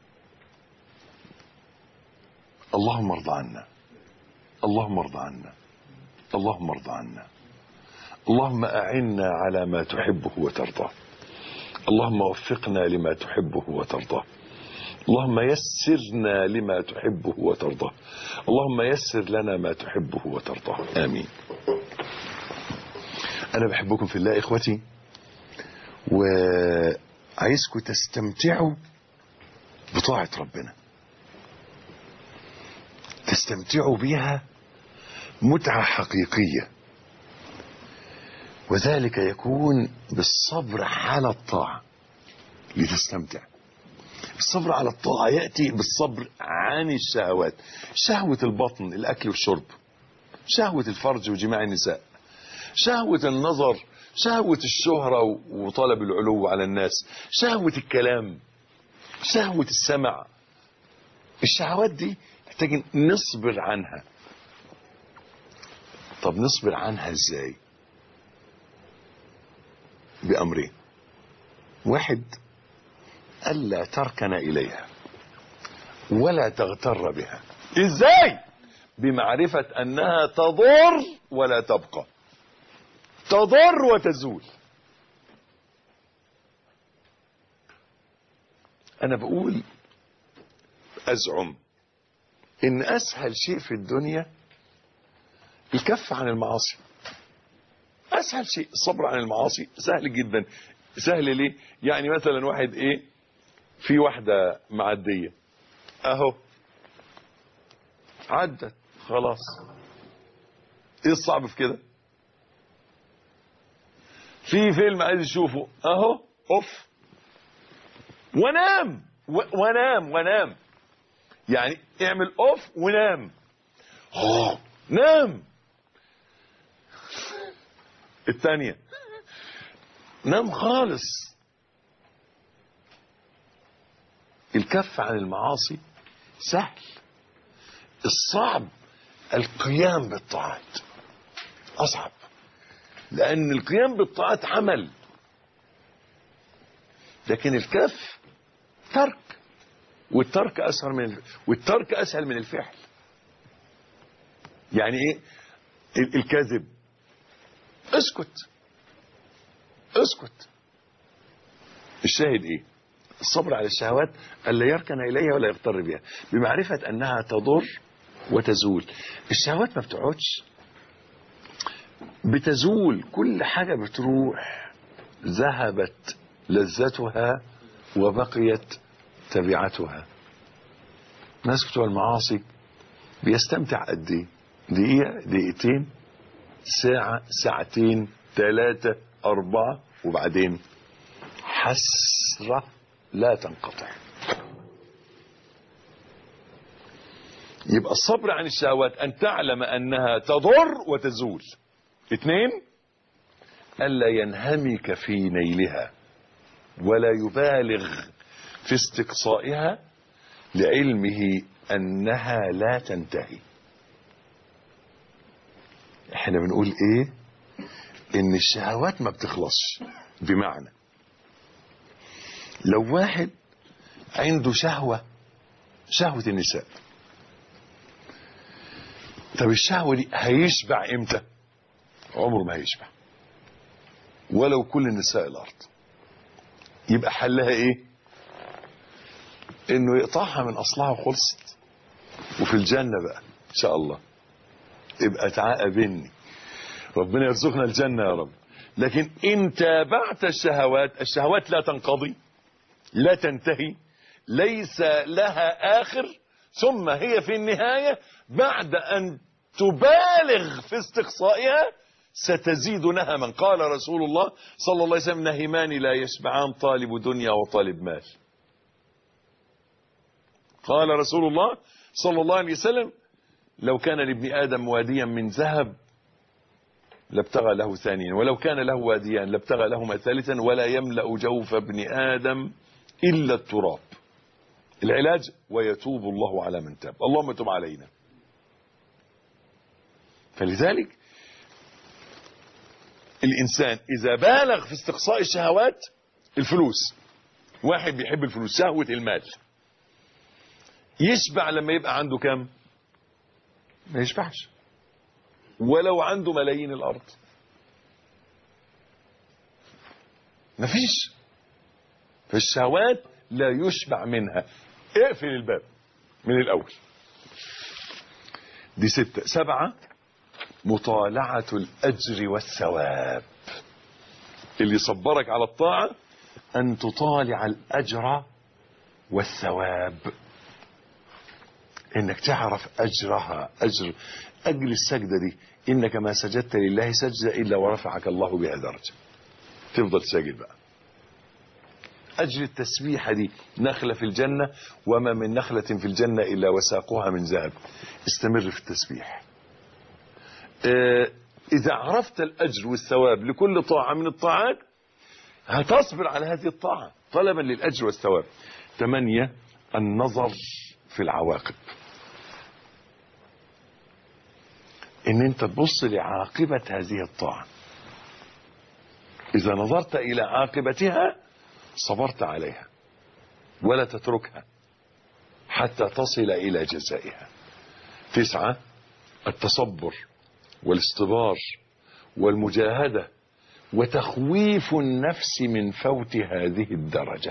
اللهم ارضى عنا، اللهم ارضى عنا، اللهم ارضى عنا، اللهم اعنا على ما تحبه وترضاه، اللهم وفقنا لما تحبه وترضاه، اللهم يسرنا لما تحبه وترضاه، اللهم يسر لنا ما تحبه وترضاه، آمين. أنا بحبكم في الله إخوتي، وعايزكم تستمتعوا بطاعة ربنا، تستمتعوا بها متعة حقيقية، وذلك يكون بالصبر على الطاعة لتستمتع. الصبر على الطاعة يأتي بالصبر عن الشهوات، شهوة البطن الأكل والشرب، شهوة الفرج وجماع النساء، شهوة النظر، شهوة الشهرة وطلب العلو على الناس، شهوة الكلام، شهوة السمع. الشهوات دي محتاجين نصبر عنها. طب نصبر عنها ازاي؟ بأمرين: 1 ألا تركن إليها ولا تغتر بها. إزاي؟ بمعرفة أنها تضر ولا تبقى، تضر وتزول. أنا بقول أزعم إن أسهل شيء في الدنيا الكف عن المعاصي. أسهل شيء الصبر عن المعاصي، سهل جدا. سهل ليه؟ يعني مثلا واحد في واحدة معدية اهو عدت خلاص، ايه الصعب في كده؟ في فيلم عايز يشوفه اهو اوف ونام ونام يعني اعمل اوف ونام. نام. الثانية نام خالص. الكف عن المعاصي سهل، الصعب القيام بالطاعات، أصعب، لأن القيام بالطاعات عمل، لكن الكف ترك، والترك اسهل من الفعل. يعني ايه الكذب؟ اسكت. الشاهد ايه؟ الصبر على الشهوات الا يركن اليها ولا يغتر بها، بمعرفة انها تضر وتزول. الشهوات ما بتقعدش، بتزول، كل حاجة بتروح، ذهبت لذتها وبقيت تبعتها. ناس بتوع المعاصي بيستمتع قد ايه؟ دقيقة، دقيقتين، ساعة، ساعتين، 3، 4، وبعدين حسرة لا تنقطع. يبقى الصبر عن الشهوات أن تعلم أنها تضر وتزول. 2، ألا ينهمك في نيلها ولا يبالغ في استقصائها لعلمه أنها لا تنتهي. احنا بنقول ايه؟ ان الشهوات ما بتخلصش. بمعنى لو واحد عنده شهوة النساء، طب الشهوة دي هيشبع امتى؟ عمره ما هيشبع، ولو كل نساء الارض. يبقى حلها ايه؟ انه يقطعها من اصلها وخلصت. وفي الجنة بقى ان شاء الله يبقى تعاقبني، ربنا يرزقنا الجنة يا رب. لكن ان تابعت الشهوات لا تنقضي، لا تنتهي، ليس لها آخر، ثم هي في النهاية بعد أن تبالغ في استقصائها ستزيد نهما. قال رسول الله صلى الله عليه وسلم: نهمان لا يشبعان، طالب دنيا وطالب مال. قال رسول الله صلى الله عليه وسلم: لو كان لابن آدم واديا من ذهب لابتغى له ثانيا، ولو كان له واديان لابتغى لهما ثالثا، ولا يملأ جوف ابن آدم إلا التراب. العلاج: ويتوب الله على من تاب. اللهم تب علينا. فلذلك الإنسان إذا بالغ في استقصاء الشهوات، الفلوس، واحد بيحب الفلوس، شهوة المال، يشبع لما يبقى عنده كم؟ ما يشبعش ولو عنده ملايين الأرض، مفيش. فالشهوات لا يشبع منها. اقفل الباب من الأول. دي 6. 7، مطالعة الأجر والثواب. اللي يصبرك على الطاعة أن تطالع الأجر والثواب، إنك تعرف أجرها. أجر السجدة دي، إنك ما سجدت لله سجدة إلا ورفعك الله بها درجة، تفضل ساجد بقى. أجر التسبيحة دي، نخلة في الجنة، وما من نخلة في الجنة إلا وساقها من ذهب. استمر في التسبيح. إذا عرفت الأجر والثواب لكل طاعة من الطاعات هتصبر على هذه الطاعة طلبا للأجر والثواب. 8، النظر في العواقب، إن أنت تبص لعاقبة هذه الطاعة. إذا نظرت إلى عاقبتها صبرت عليها ولا تتركها حتى تصل إلى جزائها. 9، التصبر والاصطبار والمجاهدة وتخويف النفس من فوت هذه الدرجة.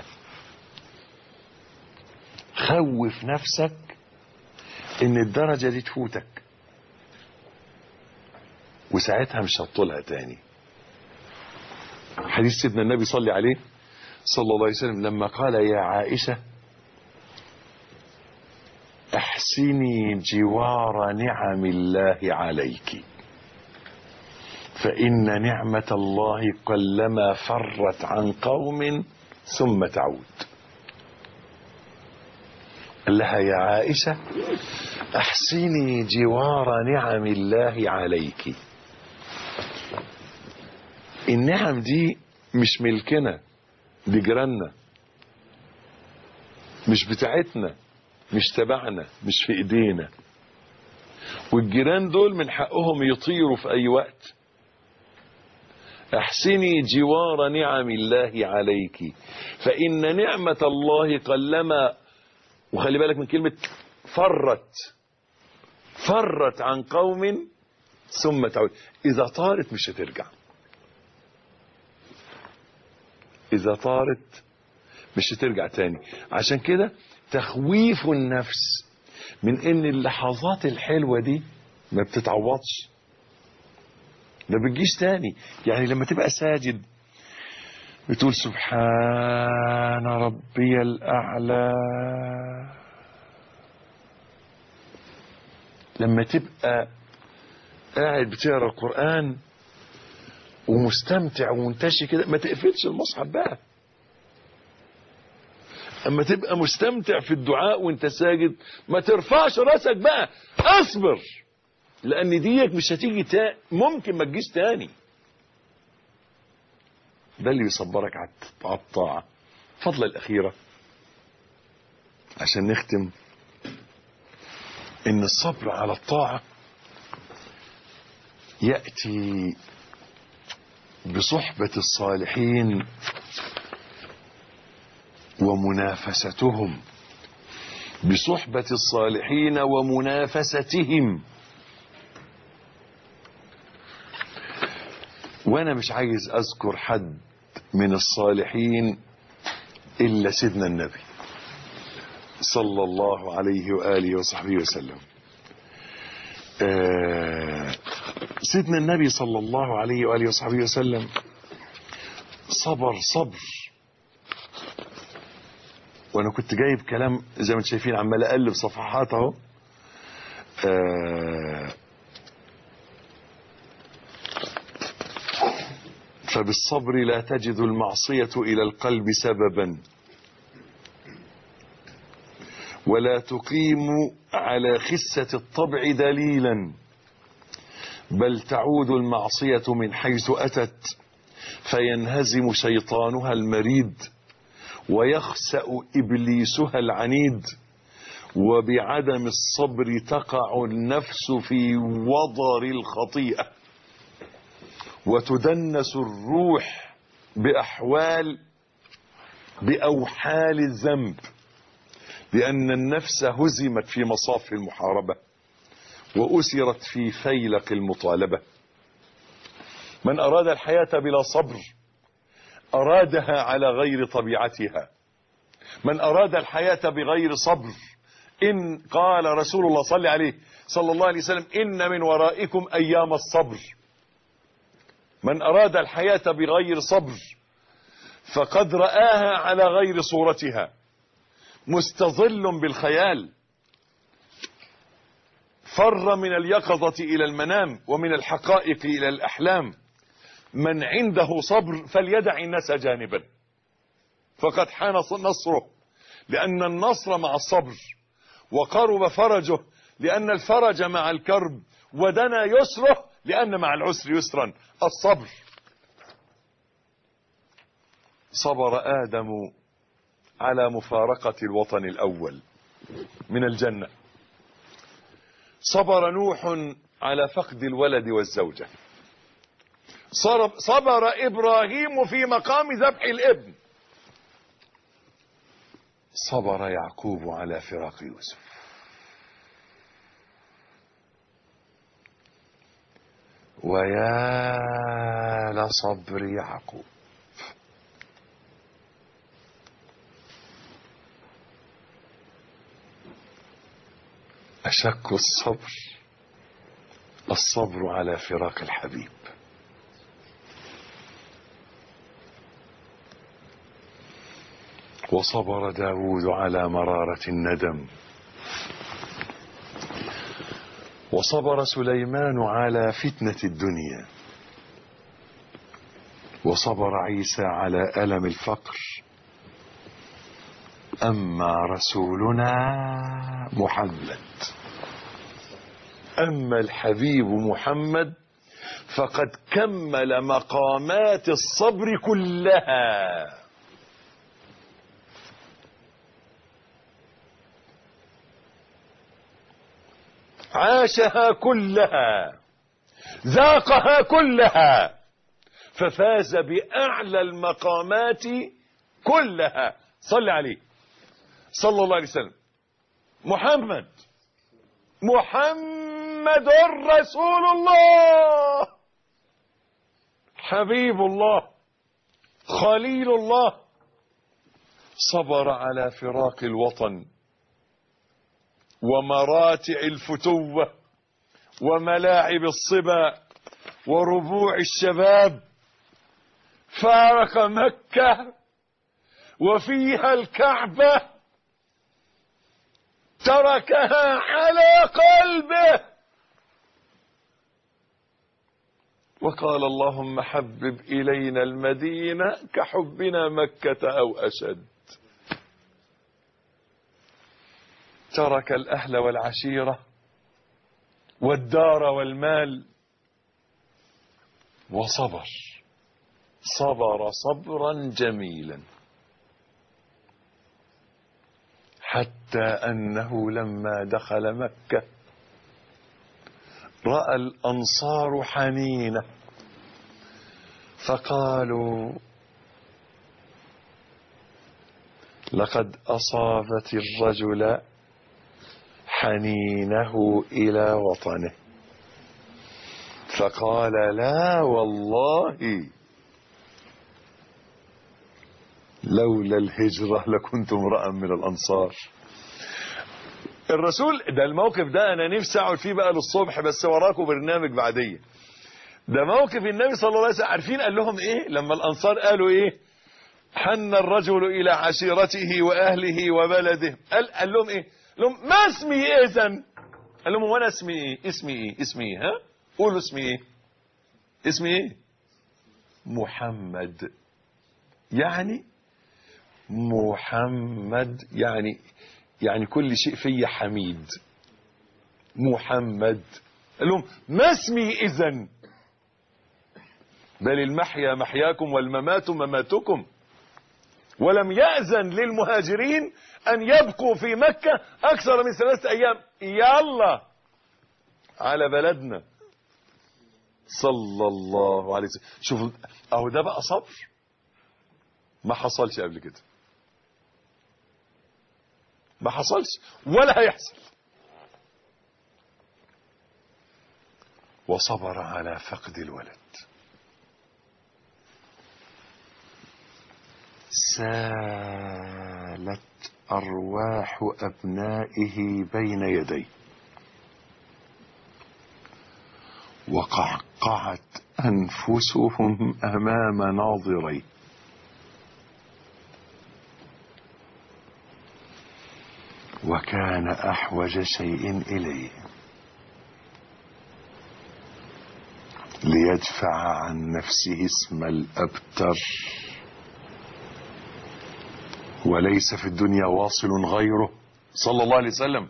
خوف نفسك ان الدرجة دي تفوتك، وساعتها مش هتطولها تاني. حديث سيدنا النبي صلى عليه صلى الله عليه وسلم لما قال: يا عائشة احسني جوار نعم الله عليك، فإن نعمة الله قلما فرت عن قوم ثم تعود. قال لها: يا عائشة احسني جوار نعم الله عليك. النعم دي مش ملكنا، دي جيراننا، مش بتاعتنا، مش تبعنا، مش في ايدينا. والجيران دول من حقهم يطيروا في اي وقت. احسني جوار نعم الله عليك، فإن نعمة الله قلما، وخلي بالك من كلمة فرت عن قوم ثم تعود. إذا طارت مش هترجع، إذا طارت مش هترجع تاني. عشان كده تخويف النفس من ان اللحظات الحلوة دي ما بتتعوضش، ما بتجيش تاني. يعني لما تبقى ساجد بتقول سبحان ربي الأعلى، لما تبقى قاعد بتقرا القرآن ومستمتع ومنتشي كده ما تقفلش المصحف بقى. اما تبقى مستمتع في الدعاء وانت ساجد ما ترفعش راسك بقى، اصبر، لان ديك مش هتيجي ممكن ما تجيش تاني. ده اللي يصبرك على الطاعة. فضل الأخيرة عشان نختم، ان الصبر على الطاعة يأتي بصحبة الصالحين ومنافستهم، بصحبة الصالحين ومنافستهم. وانا مش عايز اذكر حد من الصالحين الا سيدنا النبي صلى الله عليه وآله وصحبه وسلم. سيدنا النبي صلى الله عليه وآله وصحبه وسلم صبر. وانا كنت جايب كلام زي ما انتم شايفين، عمال اقلب صفحات اهو. فبالصبر لا تجد المعصية إلى القلب سببا، ولا تقيم على خسة الطبع دليلا، بل تعود المعصية من حيث أتت، فينهزم شيطانها المريد، ويخسأ إبليسها العنيد، وبعدم الصبر تقع النفس في وضر الخطيئة، وتدنس الروح بأوحال الذنب، لأن النفس هزمت في مصاف المحاربة، وأسرت في فيلق المطالبة. من أراد الحياة بلا صبر أرادها على غير طبيعتها. من أراد الحياة بغير صبر، إن قال رسول الله صلى الله عليه وسلم إن من ورائكم أيام الصبر. من أراد الحياة بغير صبر فقد رآها على غير صورتها، مستظل بالخيال، فر من اليقظة إلى المنام، ومن الحقائق إلى الأحلام. من عنده صبر فليدع الناس جانبا، فقد حان نصره، لأن النصر مع الصبر، وقرب فرجه لأن الفرج مع الكرب، ودنا يسره لأن مع العسر يسرا. الصبر. صبر آدم على مفارقة الوطن الأول من الجنة، صبر نوح على فقد الولد والزوجة، صبر إبراهيم في مقام ذبح الابن، صبر يعقوب على فراق يوسف. ويا لصبر يعقوب. أشك الصبر على فراق الحبيب. وصبر داود على مرارة الندم، وصبر سليمان على فتنة الدنيا، وصبر عيسى على ألم الفقر. أما رسولنا محمد، أما الحبيب محمد فقد كمل مقامات الصبر كلها. عاشها كلها، ذاقها كلها، ففاز بأعلى المقامات كلها. صل عليه صلى الله عليه وسلم. محمد رسول الله، حبيب الله، خليل الله، صبر على فراق الوطن ومراتع الفتوة وملاعب الصبا وربوع الشباب، فارق مكة وفيها الكعبة، تركها على قلبه، وقال اللهم حبب إلينا المدينة كحبنا مكة أو أشد. ترك الأهل والعشيرة والدار والمال وصبر، صبر صبرا جميلا، حتى أنه لما دخل مكة رأى الأنصار حنينة فقالوا لقد أصابت الرجل حنينه إلى وطنه، فقال لا والله لولا الهجرة لكنت امرأ من الأنصار. الرسول ده الموقف ده أنا نفسي أقعد فيه بقى للصبح، بس وراكم برنامج بعديه. ده موقف النبي صلى الله عليه وسلم. عارفين قال لهم إيه لما الأنصار قالوا إيه؟ حن الرجل إلى عشيرته وأهله وبلده. قال لهم إيه؟ قال لهم ما اسمي إذن؟ قال لهم وانا اسمي إيه؟ اسمي إيه؟ ها؟ قولوا اسمي إيه؟ اسمي إيه؟ محمد. يعني محمد يعني كل شيء فيه حميد. محمد. قال لهم ما اسمي إذن؟ بل المحيا محياكم والممات مماتكم. ولم يأذن للمهاجرين أن يبقوا في مكة أكثر من 3 أيام. يلا على بلدنا صلى الله عليه وسلم. شوفوا أهو ده بقى صبر ما حصلش قبل كده، ما حصلش ولا هيحصل. وصبر على فقد الولد. سالت أرواح أبنائه بين يديه وقعقعت أنفسهم أمام ناظريه، وكان أحوج شيء إليه ليدفع عن نفسه اسم الأبتر، وليس في الدنيا واصل غيره صلى الله عليه وسلم.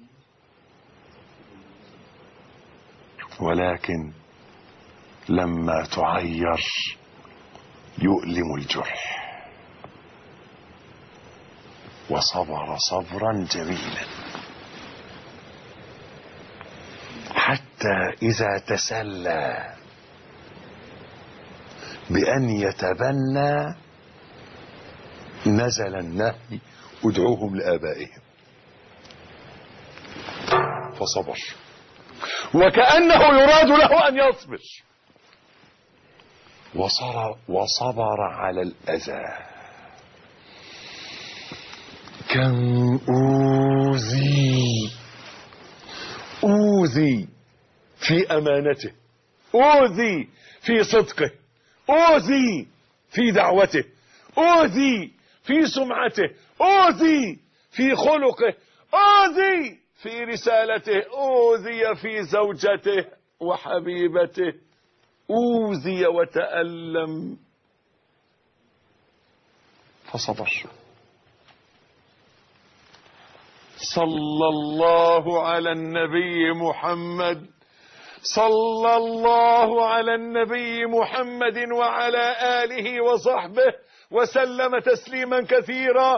ولكن لما تعير يؤلم الجرح، وصبر صبرا جميلا حتى إذا تسلى بأن يتبنى نزل النهي ادعوهم لآبائهم، فصبر وكأنه يراد له أن يصبر، وصبر على الأذى. كم أوذي في أمانته، أوذي في صدقه، أوذي في دعوته، أوذي في سمعته، أوذي في خلقه، أوذي في رسالته، أوذي في زوجته وحبيبته، أوذي وتألم فصبر. صلى الله على النبي محمد، صلى الله على النبي محمد وعلى آله وصحبه وسلم تسليما كثيرا.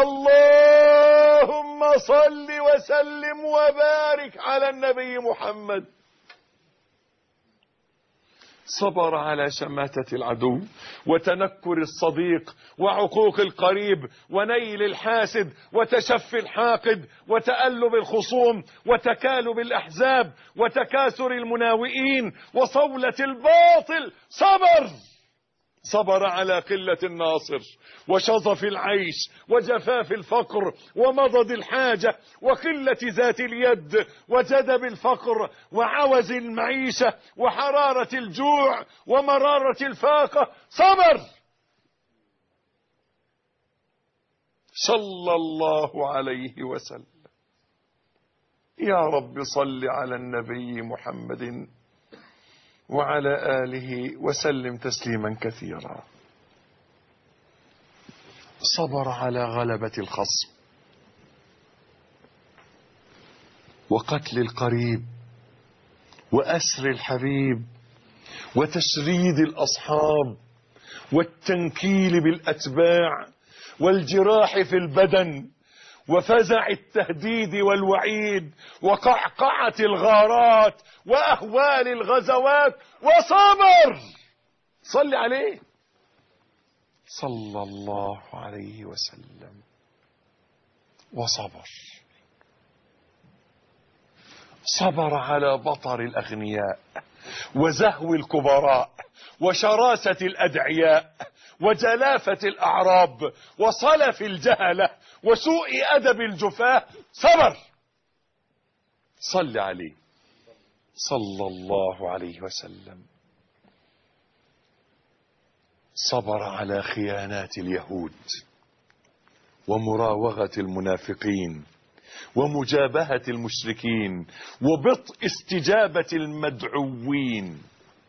اللهم صل وسلم وبارك على النبي محمد. صبر على شماتة العدو وتنكر الصديق وعقوق القريب ونيل الحاسد وتشفي الحاقد وتألب الخصوم وتكالب الأحزاب وتكاثر المناوئين وصولة الباطل. صبر على قلة الناصر وشظف العيش وجفاف الفقر ومضض الحاجة وقلة ذات اليد وجدب الفقر وعوز المعيشة وحرارة الجوع ومرارة الفاقة. صلى الله عليه وسلم. يا رب صل على النبي محمد وعلى آله وسلم تسليما كثيرا. صبر على غلبة الخصم وقتل القريب وأسر الحبيب وتشريد الأصحاب والتنكيل بالأتباع والجراح في البدن وفزع التهديد والوعيد وقعقعة الغارات وأهوال الغزوات. وصبر. صل عليه صلى الله عليه وسلم. صبر على بطر الأغنياء وزهو الكبراء وشراسة الأدعياء وجلافة الأعراب وصلف الجهلة وسوء أدب الجفاة. صل عليه صلى الله عليه وسلم. صبر على خيانات اليهود ومراوغة المنافقين ومجابهة المشركين وبطء استجابة المدعوين.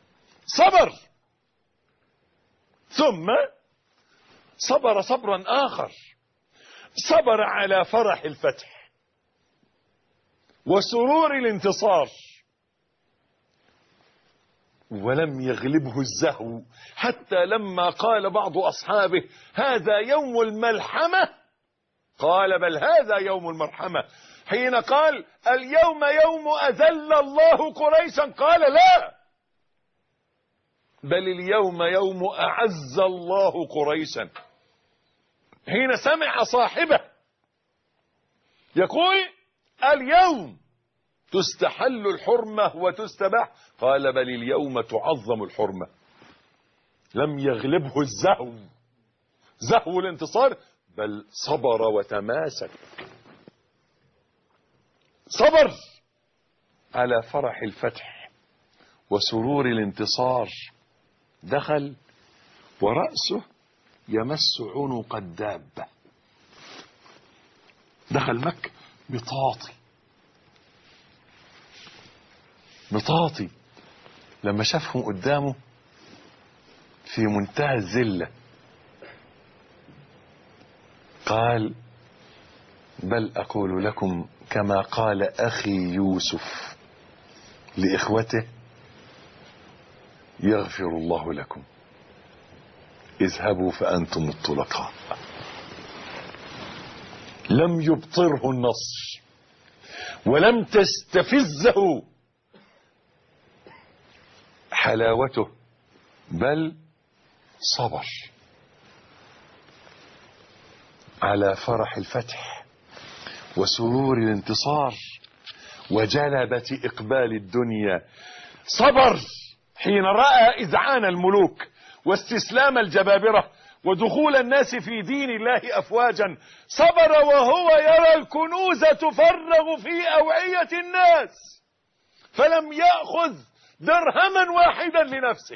ثم صبر صبرا آخر. صبر على فرح الفتح وسرور الانتصار ولم يغلبه الزهو، حتى لما قال بعض أصحابه هذا يوم الملحمة قال بل هذا يوم المرحمة. حين قال اليوم يوم أذل الله قريشا قال لا، بل اليوم يوم أعز الله قريشا. حين سمع صاحبه يقول اليوم تستحل الحرمة وتستباح قال بل اليوم تعظم الحرمة. لم يغلبه الزهو، زهو الانتصار، بل صبر وتماسك. صبر على فرح الفتح وسرور الانتصار. دخل ورأسه يمس عنق الدابة. دخل مكة بطاطي لما شافهم قدامه في منتهى الذلة قال بل أقول لكم كما قال أخي يوسف لإخوته يغفر الله لكم اذهبوا فأنتم الطلقاء. لم يبطره النصر ولم تستفزه حلاوته، بل صبر على فرح الفتح وسرور الانتصار وجلبة إقبال الدنيا. صبر حين رأى إذعان الملوك واستسلام الجبابرة ودخول الناس في دين الله أفواجا. صبر وهو يرى الكنوز تفرغ في أوعية الناس فلم يأخذ درهما واحدا لنفسه.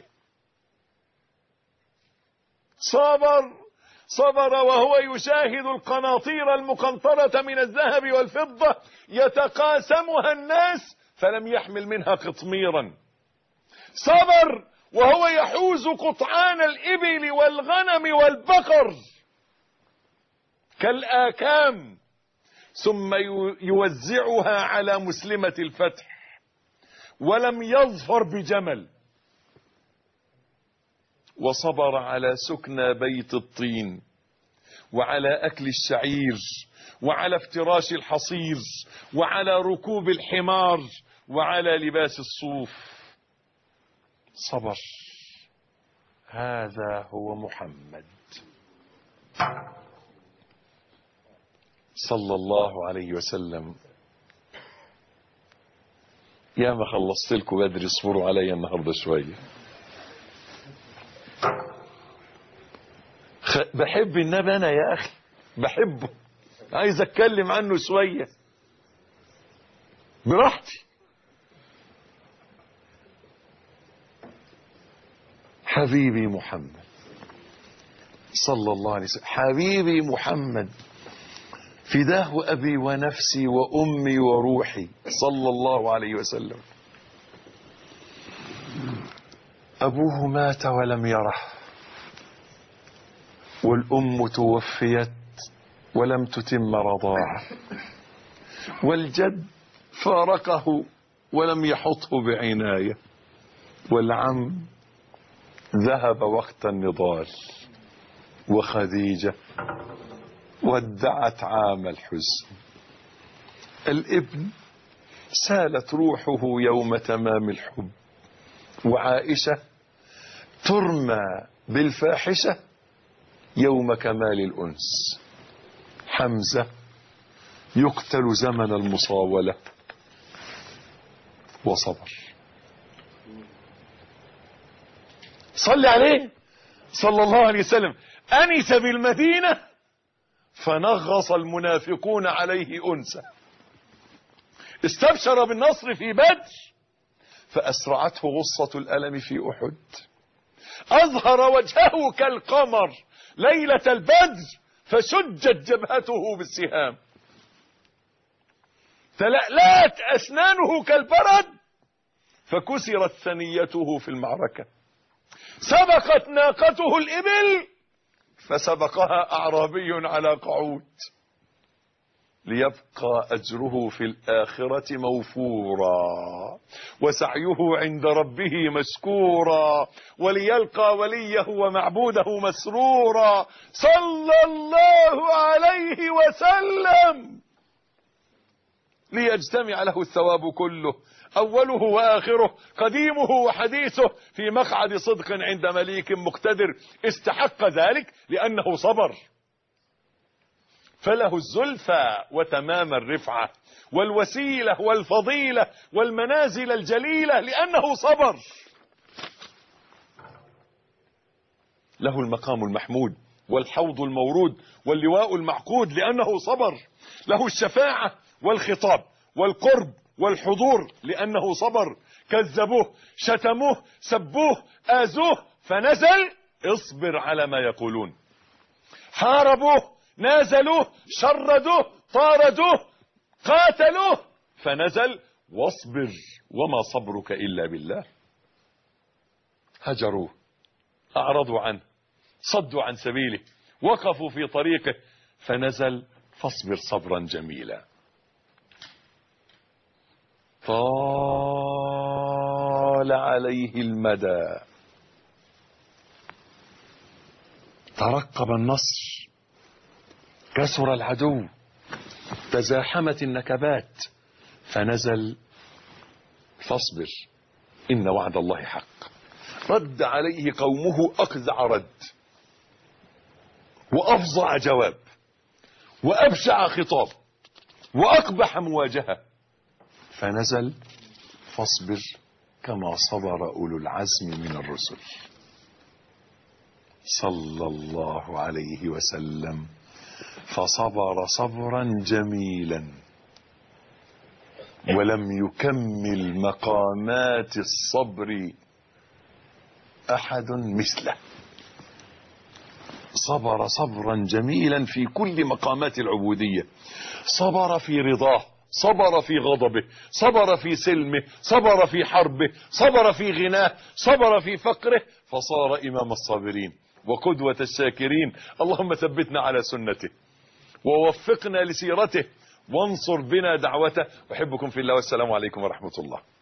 صبر وهو يشاهد القناطير المقنطرة من الذهب والفضة يتقاسمها الناس فلم يحمل منها قطميرا. صبر وهو يحوز قطعان الإبل والغنم والبقر كالآكام ثم يوزعها على مسلمة الفتح ولم يظفر بجمل. وصبر على سكنى بيت الطين وعلى أكل الشعير وعلى افتراش الحصير وعلى ركوب الحمار وعلى لباس الصوف. صبر. هذا هو محمد صلى الله عليه وسلم. يا ما خلصت لكم بدري، اصبروا علي النهارده شويه. بحب النبي انا يا اخي، بحبه، عايز اتكلم عنه شويه براحتي. حبيبي محمد صلى الله عليه وسلم، حبيبي محمد فداه أبي ونفسي وأمي وروحي صلى الله عليه وسلم. أبوه مات ولم يره، والأم توفيت ولم تتم رضاعه، والجد فارقه ولم يحطه بعناية، والعم ذهب وقت النضال، وخديجة ودعت عام الحزن. الابن سالت روحه يوم تمام الحب، وعائشة ترمى بالفاحشة يوم كمال الأنس. حمزة يقتل زمن المصاولة وصبر. صل عليه صلى الله عليه وسلم. أنس بالمدينة فنغص المنافقون عليه أنسا، استبشر بالنصر في بدر فأسرعته غصة الألم في أحد، أظهر وجهه كالقمر ليلة البدر فشجت جبهته بالسهام، تلألأت أسنانه كالبرد فكسرت ثنيته في المعركة، سبقت ناقته الإبل فسبقها أعرابي على قعود، ليبقى أجره في الآخرة موفورا وسعيه عند ربه مشكورا، وليلقى وليه ومعبوده مسرورا صلى الله عليه وسلم، ليجتمع له الثواب كله، أوله وآخره، قديمه وحديثه، في مقعد صدق عند مليك مقتدر، استحق ذلك لأنه صبر، فله الزلفى وتمام الرفعة والوسيلة والفضيلة والمنازل الجليلة لأنه صبر، له المقام المحمود والحوض المورود واللواء المعقود لأنه صبر، له الشفاعة والخطاب والقرب والحضور لأنه صبر، كذبوه شتموه سبوه آذوه فنزل اصبر على ما يقولون، حاربوه نازلوه شردوه طاردوه قاتلوه فنزل واصبر وما صبرك إلا بالله، هجروه أعرضوا عنه صدوا عن سبيله وقفوا في طريقه فنزل فاصبر صبرا جميلا. طال عليه المدى، ترقب النصر، كسر العدو، تزاحمت النكبات فنزل فاصبر إن وعد الله حق. رد عليه قومه أقذع رد وأفظع جواب وأبشع خطاب وأقبح مواجهة، فنزل فاصبر كما صبر أولو العزم من الرسل صلى الله عليه وسلم، فصبر صبرا جميلا ولم يكمل مقامات الصبر أحد مثله، صبر صبرا جميلا في كل مقامات العبودية، صبر في رضاه، صبر في غضبه، صبر في سلمه، صبر في حربه، صبر في غناه، صبر في فقره، فصار إمام الصابرين وقدوة الشاكرين. اللهم ثبتنا على سنته ووفقنا لسيرته وانصر بنا دعوته. أحبكم في الله والسلام عليكم ورحمة الله.